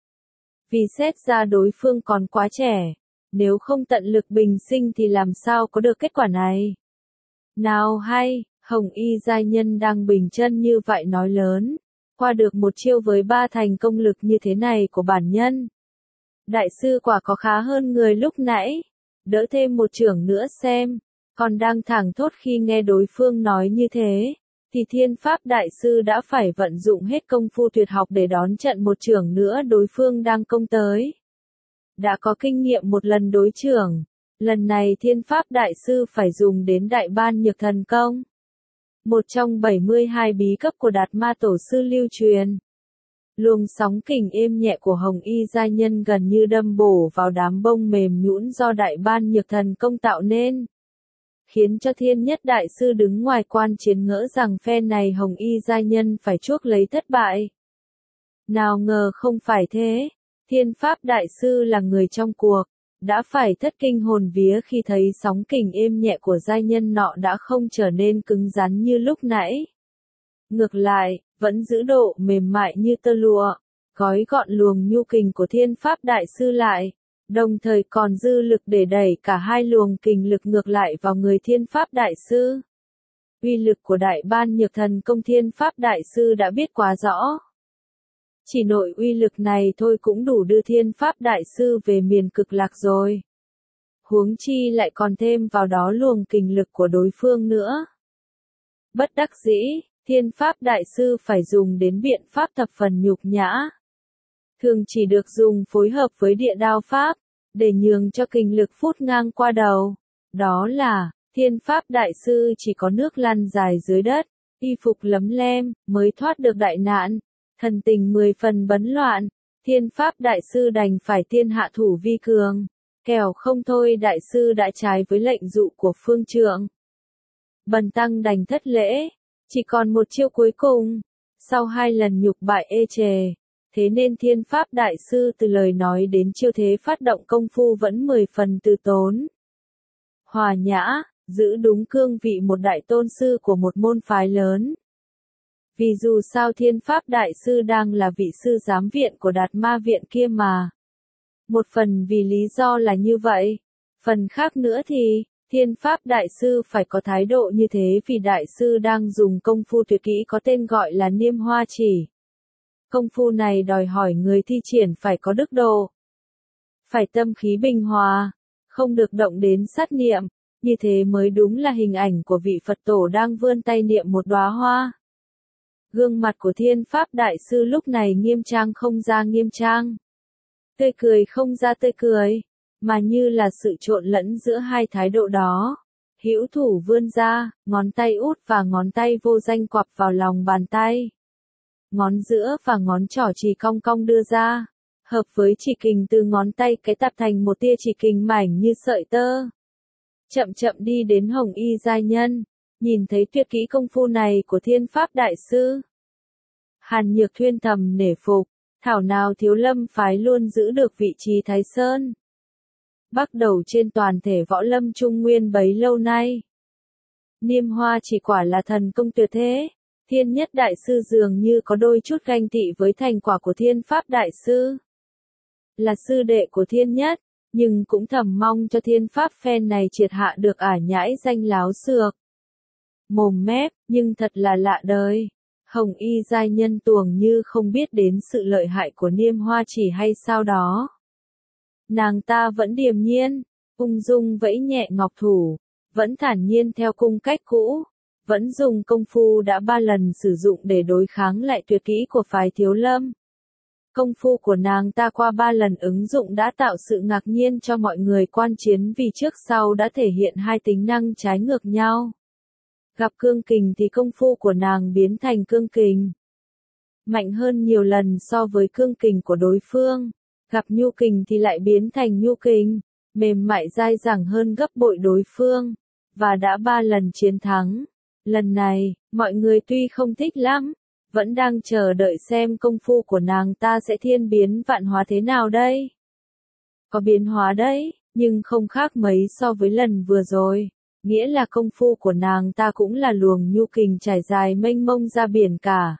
Vì xét ra đối phương còn quá trẻ. Nếu không tận lực bình sinh thì làm sao có được kết quả này? Nào hay, Hồng Y giai nhân đang bình chân như vậy nói lớn. Qua được một chiêu với ba thành công lực như thế này của bản nhân. Đại Sư quả có khá hơn người lúc nãy. Đỡ thêm một chưởng nữa xem. Còn đang thảng thốt khi nghe đối phương nói như thế. thì Thiên Pháp Đại Sư đã phải vận dụng hết công phu tuyệt học để đón trận một chưởng nữa đối phương đang công tới. Đã có kinh nghiệm một lần đối chưởng, lần này Thiên Pháp Đại Sư phải dùng đến Đại Ban Nhược Thần Công. Một trong bảy mươi hai bí cấp của Đạt Ma Tổ Sư lưu truyền. Luồng sóng kình êm nhẹ của Hồng Y giai nhân gần như đâm bổ vào đám bông mềm nhũn do Đại Ban Nhược Thần Công tạo nên. Khiến cho Thiên Nhất Đại Sư đứng ngoài quan chiến ngỡ rằng phe này Hồng Y giai nhân phải chuốc lấy thất bại. Nào ngờ không phải thế, Thiên Pháp Đại Sư là người trong cuộc, đã phải thất kinh hồn vía khi thấy sóng kình êm nhẹ của giai nhân nọ đã không trở nên cứng rắn như lúc nãy. Ngược lại, vẫn giữ độ mềm mại như tơ lụa, gói gọn luồng nhu kình của Thiên Pháp Đại Sư lại, đồng thời còn dư lực để đẩy cả hai luồng kình lực ngược lại vào người Thiên Pháp Đại Sư. Uy lực của Đại Ban Nhược Thần Công Thiên Pháp Đại Sư đã biết quá rõ. Chỉ nội uy lực này thôi cũng đủ đưa Thiên Pháp Đại Sư về miền cực lạc rồi. Huống chi lại còn thêm vào đó luồng kình lực của đối phương nữa. Bất đắc dĩ, Thiên Pháp Đại Sư phải dùng đến biện pháp thập phần nhục nhã. Thường chỉ được dùng phối hợp với địa đao pháp, để nhường cho kình lực phút ngang qua đầu. Đó là, Thiên Pháp Đại Sư chỉ có nước lăn dài dưới đất, y phục lấm lem, mới thoát được đại nạn. Thần tình mười phần bấn loạn, Thiên Pháp Đại Sư đành phải thiên hạ thủ vi cường. Kẻo không thôi Đại Sư đã trái với lệnh dụ của phương trượng. Bần tăng đành thất lễ, chỉ còn một chiêu cuối cùng. Sau hai lần nhục bại ê chề, thế nên Thiên Pháp Đại Sư từ lời nói đến chiêu thế phát động công phu vẫn mười phần từ tốn. Hòa nhã, giữ đúng cương vị một đại tôn sư của một môn phái lớn. Vì dù sao Thiên Pháp Đại Sư đang là vị sư giám viện của Đạt Ma Viện kia mà. Một phần vì lý do là như vậy, phần khác nữa thì, Thiên Pháp Đại Sư phải có thái độ như thế vì Đại Sư đang dùng công phu tuyệt kỹ có tên gọi là Niêm Hoa Chỉ. Công phu này đòi hỏi người thi triển phải có đức độ. Phải tâm khí bình hòa, không được động đến sát niệm, như thế mới đúng là hình ảnh của vị Phật tổ đang vươn tay niệm một đóa hoa. Gương mặt của Thiên Pháp Đại Sư lúc này nghiêm trang không ra nghiêm trang. Tươi cười không ra tươi cười, mà như là sự trộn lẫn giữa hai thái độ đó. Hữu thủ vươn ra, ngón tay út và ngón tay vô danh quặp vào lòng bàn tay. Ngón giữa và ngón trỏ chỉ cong cong đưa ra, hợp với chỉ kình từ ngón tay cái tập thành một tia chỉ kình mảnh như sợi tơ. Chậm chậm đi đến Hồng Y giai nhân, nhìn thấy tuyệt kỹ công phu này của Thiên Pháp Đại Sư. Hàn Nhược Thuyên thầm nể phục, thảo nào Thiếu Lâm phái luôn giữ được vị trí Thái Sơn. Bắt đầu trên toàn thể võ lâm trung nguyên bấy lâu nay. Niêm Hoa chỉ quả là thần công tuyệt thế. Thiên Nhất Đại Sư dường như có đôi chút ganh tị với thành quả của Thiên Pháp Đại Sư. Là sư đệ của Thiên Nhất, nhưng cũng thầm mong cho Thiên Pháp phen này triệt hạ được ả nhãi danh láo xược. Mồm mép, nhưng thật là lạ đời. Hồng Y giai nhân tuồng như không biết đến sự lợi hại của Niêm Hoa chỉ hay sao đó. Nàng ta vẫn điềm nhiên, ung dung vẫy nhẹ ngọc thủ, vẫn thản nhiên theo cung cách cũ, vẫn dùng công phu đã ba lần sử dụng để đối kháng lại tuyệt kỹ của phái Thiếu Lâm. Công phu của nàng ta qua ba lần ứng dụng đã tạo sự ngạc nhiên cho mọi người quan chiến vì trước sau đã thể hiện hai tính năng trái ngược nhau. Gặp cương kình thì công phu của nàng biến thành cương kình mạnh hơn nhiều lần so với cương kình của đối phương. Gặp nhu kình thì lại biến thành nhu kình, mềm mại dai dẳng hơn gấp bội đối phương, và đã ba lần chiến thắng. Lần này, mọi người tuy không thích lắm, vẫn đang chờ đợi xem công phu của nàng ta sẽ thiên biến vạn hóa thế nào đây. Có biến hóa đấy, nhưng không khác mấy so với lần vừa rồi, nghĩa là công phu của nàng ta cũng là luồng nhu kình trải dài mênh mông ra biển cả.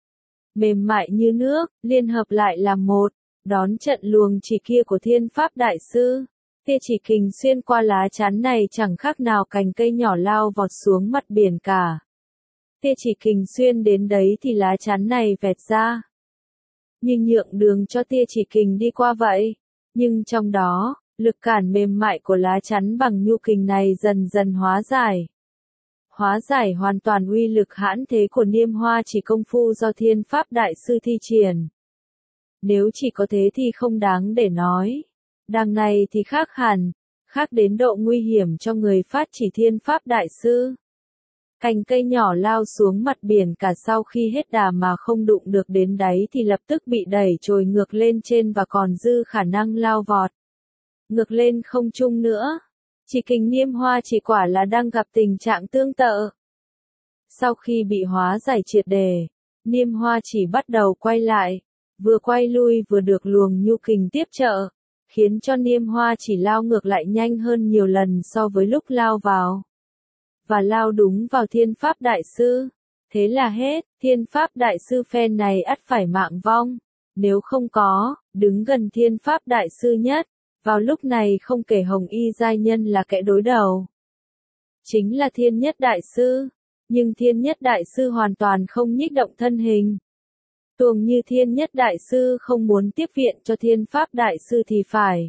Mềm mại như nước, liên hợp lại làm một. Đón trận luồng chỉ kia của Thiên Pháp Đại Sư, tia chỉ kình xuyên qua lá chắn này chẳng khác nào cành cây nhỏ lao vọt xuống mặt biển cả. Tia chỉ kình xuyên đến đấy thì lá chắn này vẹt ra, như nhượng đường cho tia chỉ kình đi qua vậy. Nhưng trong đó, lực cản mềm mại của lá chắn bằng nhu kình này dần dần hóa giải. hóa giải hoàn toàn uy lực hãn thế của Niêm Hoa chỉ công phu do Thiên Pháp Đại Sư thi triển. Nếu chỉ có thế thì không đáng để nói. Đằng này thì khác hẳn, khác đến độ nguy hiểm cho người phát chỉ Thiên Pháp Đại Sư. Cành cây nhỏ lao xuống mặt biển cả sau khi hết đà mà không đụng được đến đáy thì lập tức bị đẩy trồi ngược lên trên và còn dư khả năng lao vọt ngược lên không trung nữa. Chỉ kình Niêm Hoa chỉ quả là đang gặp tình trạng tương tự. Sau khi bị hóa giải triệt đề, Niêm Hoa chỉ bắt đầu quay lại, vừa quay lui vừa được luồng nhu kình tiếp trợ, khiến cho Niêm Hoa chỉ lao ngược lại nhanh hơn nhiều lần so với lúc lao vào. Và lao đúng vào Thiên Pháp Đại Sư. Thế là hết, Thiên Pháp Đại Sư phen này ắt phải mạng vong. Nếu không có, đứng gần Thiên Pháp Đại Sư nhất, vào lúc này không kể Hồng Y giai nhân là kẻ đối đầu. Chính là Thiên Nhất Đại Sư. Nhưng Thiên Nhất Đại Sư hoàn toàn không nhích động thân hình. Tuồng như Thiên Nhất Đại Sư không muốn tiếp viện cho Thiên Pháp Đại Sư thì phải.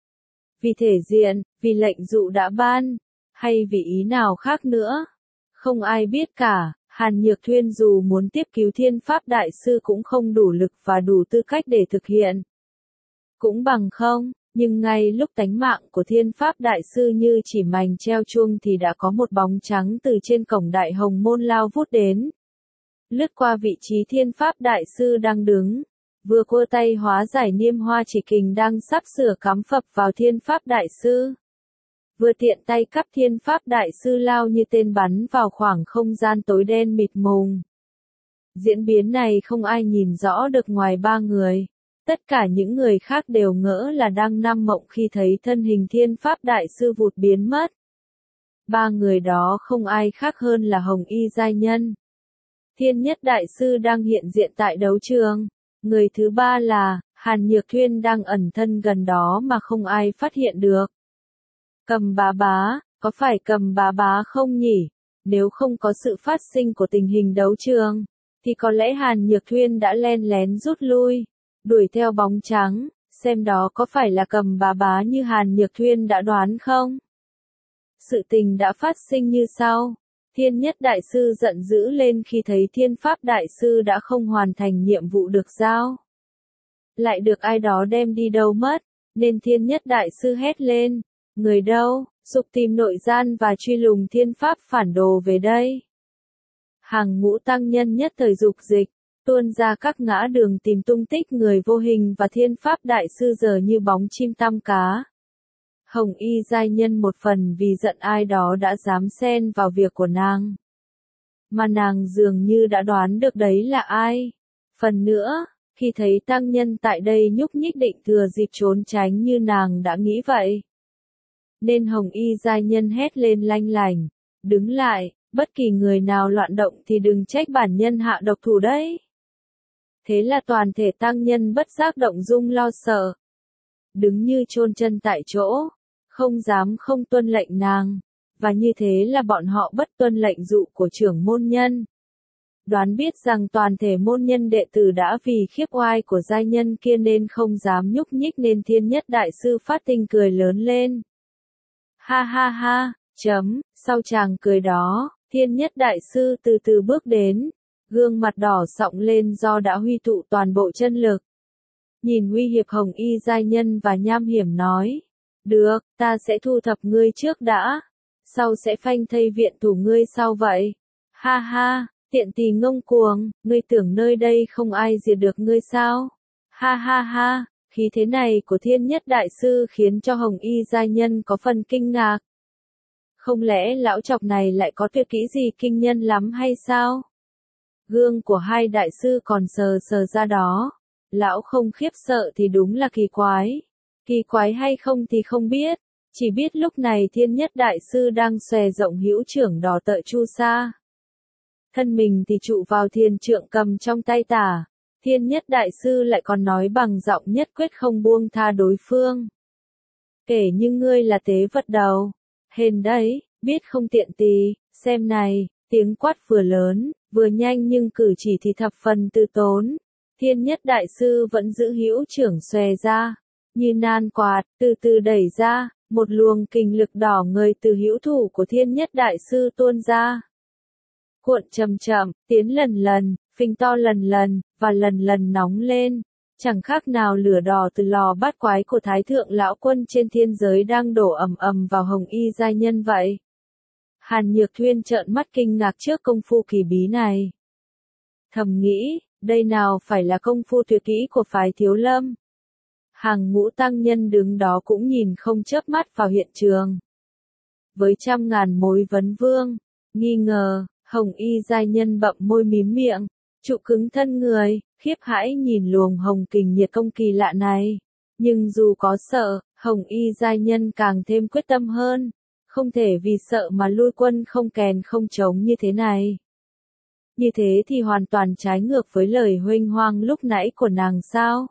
Vì thể diện, vì lệnh dụ đã ban, hay vì ý nào khác nữa. Không ai biết cả, Hàn Nhược Thuyên dù muốn tiếp cứu Thiên Pháp Đại Sư cũng không đủ lực và đủ tư cách để thực hiện. Cũng bằng không, nhưng ngay lúc tánh mạng của Thiên Pháp Đại Sư như chỉ mành treo chuông thì đã có một bóng trắng từ trên cổng Đại Hồng Môn lao vút đến. Lướt qua vị trí Thiên Pháp Đại Sư đang đứng, vừa cua tay hóa giải Niêm Hoa chỉ kình đang sắp sửa cắm phập vào Thiên Pháp Đại Sư. Vừa tiện tay cắp Thiên Pháp Đại Sư lao như tên bắn vào khoảng không gian tối đen mịt mùng. Diễn biến này không ai nhìn rõ được ngoài ba người. Tất cả những người khác đều ngỡ là đang nằm mộng khi thấy thân hình Thiên Pháp Đại Sư vụt biến mất. Ba người đó không ai khác hơn là Hồng Y giai nhân. Thiên Nhất Đại Sư đang hiện diện tại đấu trường. Người thứ ba là Hàn Nhược Thuyên đang ẩn thân gần đó mà không ai phát hiện được. Cầm Bá Bá, có phải Cầm Bá Bá không nhỉ? Nếu không có sự phát sinh của tình hình đấu trường, thì có lẽ Hàn Nhược Thuyên đã len lén rút lui, đuổi theo bóng trắng, xem đó có phải là Cầm Bá Bá như Hàn Nhược Thuyên đã đoán không? Sự tình đã phát sinh như sau. Thiên Nhất Đại Sư giận dữ lên khi thấy Thiên Pháp Đại Sư đã không hoàn thành nhiệm vụ được giao. Lại được ai đó đem đi đâu mất, nên Thiên Nhất Đại Sư hét lên. Người đâu, dục tìm nội gian và truy lùng Thiên Pháp phản đồ về đây. Hàng ngũ tăng nhân nhất thời dục dịch, tuôn ra các ngã đường tìm tung tích người vô hình và Thiên Pháp Đại Sư giờ như bóng chim tăm cá. Hồng Y giai nhân một phần vì giận ai đó đã dám xen vào việc của nàng. Mà nàng dường như đã đoán được đấy là ai. Phần nữa, khi thấy tăng nhân tại đây nhúc nhích định thừa dịp trốn tránh như nàng đã nghĩ vậy. Nên Hồng Y giai nhân hét lên lanh lành, đứng lại, bất kỳ người nào loạn động thì đừng trách bản nhân hạ độc thủ đấy. Thế là toàn thể tăng nhân bất giác động dung lo sợ. Đứng như chôn chân tại chỗ, không dám không tuân lệnh nàng, và như thế là bọn họ bất tuân lệnh dụ của trưởng môn nhân. Đoán biết rằng toàn thể môn nhân đệ tử đã vì khiếp oai của giai nhân kia nên không dám nhúc nhích nên Thiên Nhất Đại Sư phát tinh cười lớn lên. Ha ha ha, chấm, sau chàng cười đó, Thiên Nhất Đại Sư từ từ bước đến, gương mặt đỏ sọng lên do đã huy tụ toàn bộ chân lực. Nhìn uy hiệp Hồng Y giai nhân và nham hiểm nói, được, ta sẽ thu thập ngươi trước đã, sau sẽ phanh thây viện thủ ngươi sau vậy. Ha ha, tiện tỳ ngông cuồng, ngươi tưởng nơi đây không ai diệt được ngươi sao? Ha ha ha. Khí thế này của Thiên Nhất Đại Sư khiến cho Hồng Y giai nhân có phần kinh ngạc. Không lẽ lão chọc này lại có tuyệt kỹ gì kinh nhân lắm hay sao? Gương của hai đại sư còn sờ sờ ra đó. Lão không khiếp sợ thì đúng là kỳ quái. Kỳ quái hay không thì không biết. Chỉ biết lúc này Thiên Nhất Đại Sư đang xòe rộng hữu trưởng đỏ tợ chu sa. Thân mình thì trụ vào thiền trượng cầm trong tay tả. Thiên Nhất Đại Sư lại còn nói bằng giọng nhất quyết không buông tha đối phương. Kể như ngươi là tế vật đầu. Hên đấy, biết không tiện tì, xem này, tiếng quát vừa lớn, vừa nhanh nhưng cử chỉ thì thập phần tư tốn. Thiên Nhất Đại Sư vẫn giữ hữu trưởng xòe ra, như nan quạt, từ từ đẩy ra, một luồng kình lực đỏ ngời từ hữu thủ của Thiên Nhất Đại Sư tuôn ra. cuộn chậm chậm, tiến lần lần, phình to lần lần, và lần lần nóng lên. Chẳng khác nào lửa đỏ từ lò bát quái của Thái Thượng Lão Quân trên thiên giới đang đổ ầm ầm vào Hồng Y giai nhân vậy. Hàn Nhược Thuyên trợn mắt kinh ngạc trước công phu kỳ bí này. Thầm nghĩ, đây nào phải là công phu tuyệt kỹ của phái Thiếu Lâm. Hàng ngũ tăng nhân đứng đó cũng nhìn không chớp mắt vào hiện trường. Với trăm ngàn mối vấn vương, nghi ngờ, Hồng Y giai nhân bậm môi mím miệng, trụ cứng thân người, khiếp hãi nhìn luồng hồng kình nhiệt công kỳ lạ này. Nhưng dù có sợ, Hồng Y giai nhân càng thêm quyết tâm hơn, không thể vì sợ mà lui quân không kèn không trống như thế này. Như thế thì hoàn toàn trái ngược với lời huênh hoang lúc nãy của nàng sao?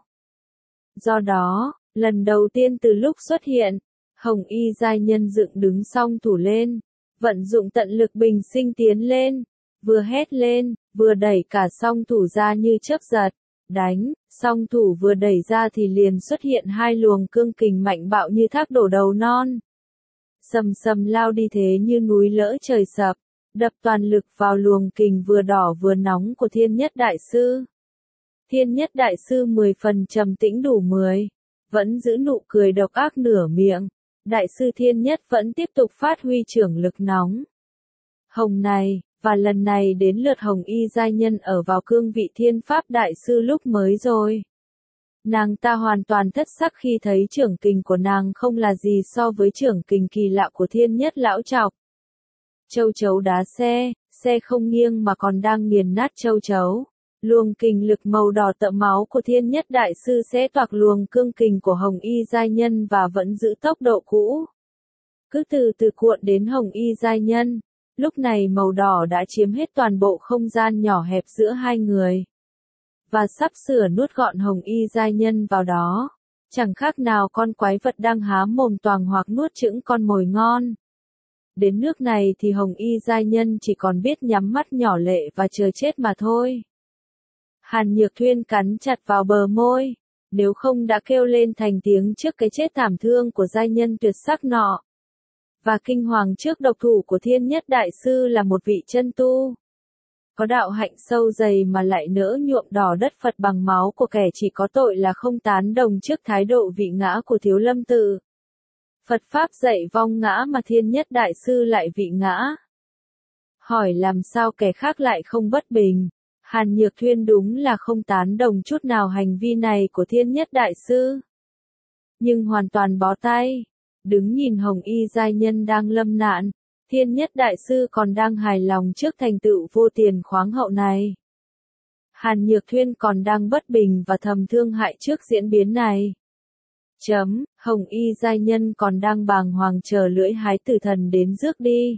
Do đó, lần đầu tiên từ lúc xuất hiện, Hồng Y giai nhân dựng đứng song thủ lên, vận dụng tận lực bình sinh tiến lên, vừa hét lên, vừa đẩy cả song thủ ra như chớp giật, đánh, song thủ vừa đẩy ra thì liền xuất hiện hai luồng cương kình mạnh bạo như thác đổ đầu non. Sầm sầm lao đi thế như núi lỡ trời sập, đập toàn lực vào luồng kình vừa đỏ vừa nóng của Thiên Nhất Đại Sư. Thiên Nhất Đại Sư mười phần trầm tĩnh đủ mười, vẫn giữ nụ cười độc ác nửa miệng. Đại sư Thiên Nhất vẫn tiếp tục phát huy trưởng lực nóng. Hồng này, và lần này đến lượt Hồng Y giai nhân ở vào cương vị Thiên Pháp Đại Sư lúc mới rồi. Nàng ta hoàn toàn thất sắc khi thấy trưởng kình của nàng không là gì so với trưởng kình kỳ lạ của Thiên Nhất Lão Trọc. Châu chấu đá xe, xe không nghiêng mà còn đang nghiền nát châu chấu. Luồng kình lực màu đỏ tợ máu của Thiên Nhất Đại Sư sẽ toạc luồng cương kình của Hồng Y giai nhân và vẫn giữ tốc độ cũ. Cứ từ từ cuộn đến Hồng Y giai nhân, lúc này màu đỏ đã chiếm hết toàn bộ không gian nhỏ hẹp giữa hai người. Và sắp sửa nuốt gọn Hồng Y giai nhân vào đó, chẳng khác nào con quái vật đang há mồm toàng hoặc nuốt chửng con mồi ngon. Đến nước này thì Hồng Y giai nhân chỉ còn biết nhắm mắt nhỏ lệ và chờ chết mà thôi. Hàn Nhược Thuyên cắn chặt vào bờ môi, nếu không đã kêu lên thành tiếng trước cái chết thảm thương của giai nhân tuyệt sắc nọ. Và kinh hoàng trước độc thủ của Thiên Nhất Đại Sư là một vị chân tu. Có đạo hạnh sâu dày mà lại nỡ nhuộm đỏ đất Phật bằng máu của kẻ chỉ có tội là không tán đồng trước thái độ vị ngã của Thiếu Lâm Tự. Phật Pháp dạy vong ngã mà Thiên Nhất Đại Sư lại vị ngã. Hỏi làm sao kẻ khác lại không bất bình. Hàn Nhược Thuyên đúng là không tán đồng chút nào hành vi này của Thiên Nhất Đại Sư. Nhưng hoàn toàn bó tay, đứng nhìn Hồng Y giai nhân đang lâm nạn, Thiên Nhất Đại Sư còn đang hài lòng trước thành tựu vô tiền khoáng hậu này. Hàn Nhược Thuyên còn đang bất bình và thầm thương hại trước diễn biến này. Chấm, Hồng Y giai nhân còn đang bàng hoàng chờ lưỡi hái tử thần đến rước đi.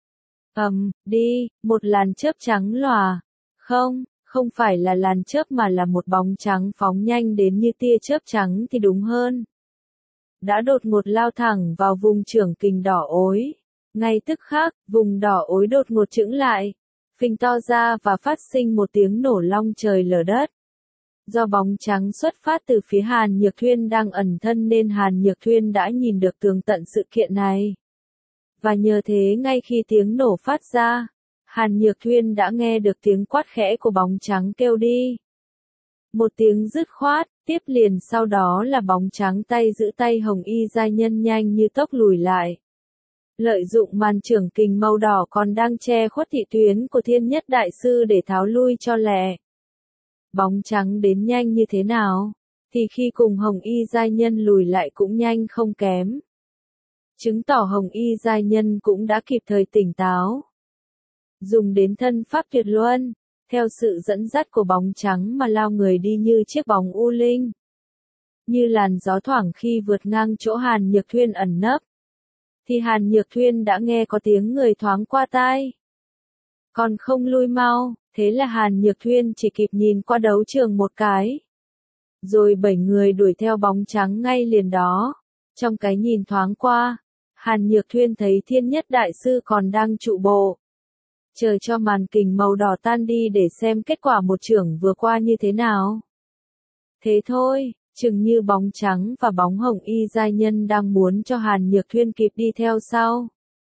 Ầm, đi, một làn chớp trắng lòa. Không, không phải là làn chớp mà là một bóng trắng phóng nhanh đến như tia chớp trắng thì đúng hơn. Đã đột ngột lao thẳng vào vùng trưởng kình đỏ ối. Ngay tức khắc, vùng đỏ ối đột ngột chững lại, phình to ra và phát sinh một tiếng nổ long trời lở đất. Do bóng trắng xuất phát từ phía Hàn Nhược Thuyên đang ẩn thân nên Hàn Nhược Thuyên đã nhìn được tường tận sự kiện này. Và nhờ thế ngay khi tiếng nổ phát ra, Hàn Nhược Thuyên đã nghe được tiếng quát khẽ của bóng trắng kêu đi. Một tiếng dứt khoát, tiếp liền sau đó là bóng trắng tay giữ tay Hồng Y giai nhân nhanh như tốc lùi lại. Lợi dụng màn trưởng kình màu đỏ còn đang che khuất thị tuyến của Thiên Nhất Đại Sư để tháo lui cho lẹ. Bóng trắng đến nhanh như thế nào, thì khi cùng Hồng Y giai nhân lùi lại cũng nhanh không kém. Chứng tỏ Hồng Y giai nhân cũng đã kịp thời tỉnh táo. Dùng đến thân pháp tuyệt luân, theo sự dẫn dắt của bóng trắng mà lao người đi như chiếc bóng u linh. Như làn gió thoảng khi vượt ngang chỗ Hàn Nhược Thuyên ẩn nấp. Thì Hàn Nhược Thuyên đã nghe có tiếng người thoáng qua tai. Còn không lui mau, thế là Hàn Nhược Thuyên chỉ kịp nhìn qua đấu trường một cái. Rồi bảy người đuổi theo bóng trắng ngay liền đó. Trong cái nhìn thoáng qua, Hàn Nhược Thuyên thấy Thiên Nhất Đại Sư còn đang trụ bộ. Chờ cho màn kình màu đỏ tan đi để xem kết quả một chưởng vừa qua như thế nào. Thế thôi, chừng như bóng trắng và bóng Hồng Y giai nhân đang muốn cho Hàn Nhược Thuyên kịp đi theo sau.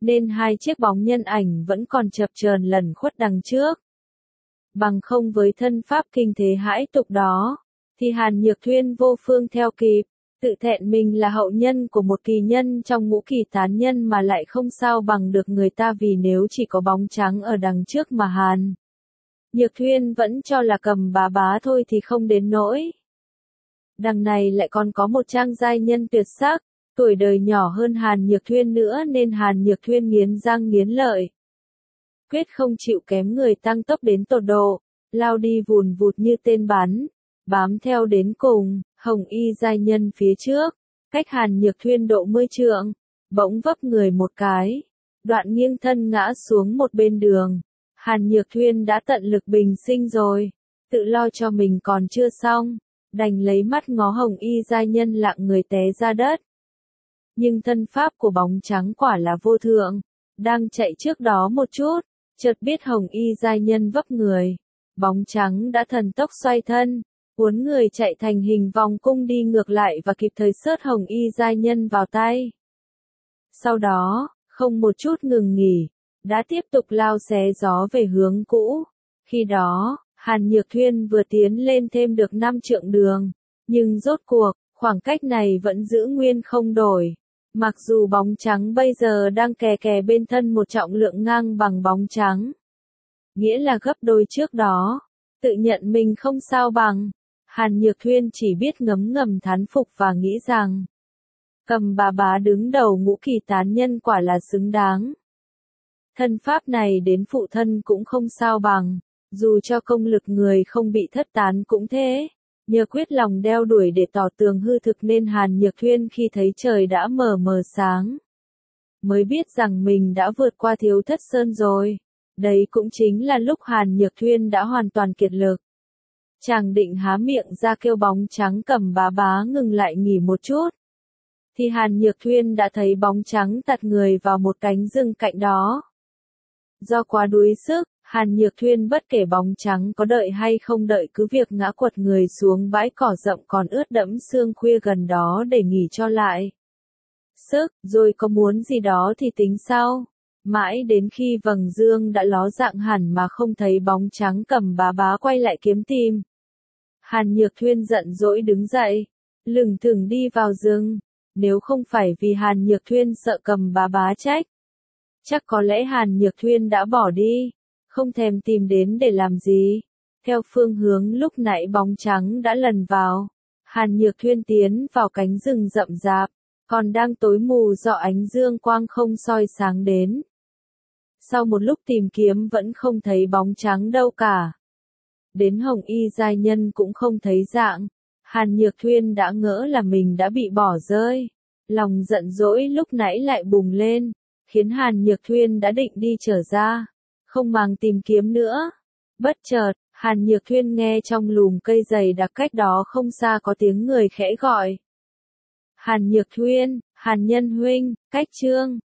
nên hai chiếc bóng nhân ảnh vẫn còn chập chờn lẩn khuất đằng trước. Bằng không với thân pháp kinh thế hãi tục đó, thì Hàn Nhược Thuyên vô phương theo kịp, tự thẹn mình là hậu nhân của một kỳ nhân trong ngũ kỳ tán nhân mà lại không sao bằng được người ta, vì nếu chỉ có bóng trắng ở đằng trước mà Hàn Nhược Thuyên vẫn cho là Cầm Bá Bá thôi thì không đến nỗi. Đằng này lại còn có một trang giai nhân tuyệt sắc, tuổi đời nhỏ hơn Hàn Nhược Thuyên nữa nên Hàn Nhược Thuyên nghiến răng nghiến lợi, quyết không chịu kém người tăng tốc đến tột độ, lao đi vùn vụt như tên bắn, bám theo đến cùng. Hồng y giai nhân phía trước, cách Hàn Nhược Thuyên độ mươi trượng, bỗng vấp người một cái, đoạn nghiêng thân ngã xuống một bên đường. Hàn Nhược Thuyên đã tận lực bình sinh rồi, tự lo cho mình còn chưa xong, đành lấy mắt ngó hồng y giai nhân lặng người té ra đất. Nhưng thân pháp của bóng trắng quả là vô thượng, đang chạy trước đó một chút, chợt biết hồng y giai nhân vấp người, bóng trắng đã thần tốc xoay thân, uốn người chạy thành hình vòng cung đi ngược lại và kịp thời sớt hồng y giai nhân vào tay. Sau đó, không một chút ngừng nghỉ, đã tiếp tục lao xé gió về hướng cũ. Khi đó, Hàn Nhược Thuyên vừa tiến lên thêm được năm trượng đường, nhưng rốt cuộc, khoảng cách này vẫn giữ nguyên không đổi. Mặc dù bóng trắng bây giờ đang kè kè bên thân một trọng lượng ngang bằng bóng trắng, nghĩa là gấp đôi trước đó, tự nhận mình không sao bằng. Hàn Nhược Thuyên chỉ biết ngấm ngầm thán phục và nghĩ rằng, Cầm Bá Bá đứng đầu ngũ kỳ tán nhân quả là xứng đáng. Thân pháp này đến phụ thân cũng không sao bằng, dù cho công lực người không bị thất tán cũng thế. Nhờ quyết lòng đeo đuổi để tỏ tường hư thực nên Hàn Nhược Thuyên khi thấy trời đã mờ mờ sáng, mới biết rằng mình đã vượt qua Thiếu Thất Sơn rồi. Đấy cũng chính là lúc Hàn Nhược Thuyên đã hoàn toàn kiệt lực. Chàng định há miệng ra kêu bóng trắng Cầm Bá Bá ngừng lại nghỉ một chút, thì Hàn Nhược Thuyên đã thấy bóng trắng tạt người vào một cánh rừng cạnh đó. Do quá đuối sức, Hàn Nhược Thuyên bất kể bóng trắng có đợi hay không đợi cứ việc ngã quật người xuống bãi cỏ rộng còn ướt đẫm sương khuya gần đó để nghỉ cho lại sức, rồi có muốn gì đó thì tính sau. Mãi đến khi vầng dương đã ló dạng hẳn mà không thấy bóng trắng Cầm Bá Bá quay lại kiếm tìm, Hàn Nhược Thuyên giận dỗi đứng dậy, lững thững đi vào rừng. Nếu không phải vì Hàn Nhược Thuyên sợ Cầm Bá Bá trách, chắc có lẽ Hàn Nhược Thuyên đã bỏ đi, không thèm tìm đến để làm gì. Theo phương hướng lúc nãy bóng trắng đã lần vào, Hàn Nhược Thuyên tiến vào cánh rừng rậm rạp, còn đang tối mù do ánh dương quang không soi sáng đến. Sau một lúc tìm kiếm vẫn không thấy bóng trắng đâu cả. Đến hồng y giai nhân cũng không thấy dạng. Hàn Nhược Thuyên đã ngỡ là mình đã bị bỏ rơi. Lòng giận dỗi lúc nãy lại bùng lên, khiến Hàn Nhược Thuyên đã định đi trở ra, không màng tìm kiếm nữa. Bất chợt, Hàn Nhược Thuyên nghe trong lùm cây dày đặc cách đó không xa có tiếng người khẽ gọi. Hàn Nhược Thuyên, Hàn Nhân huynh, cách chương.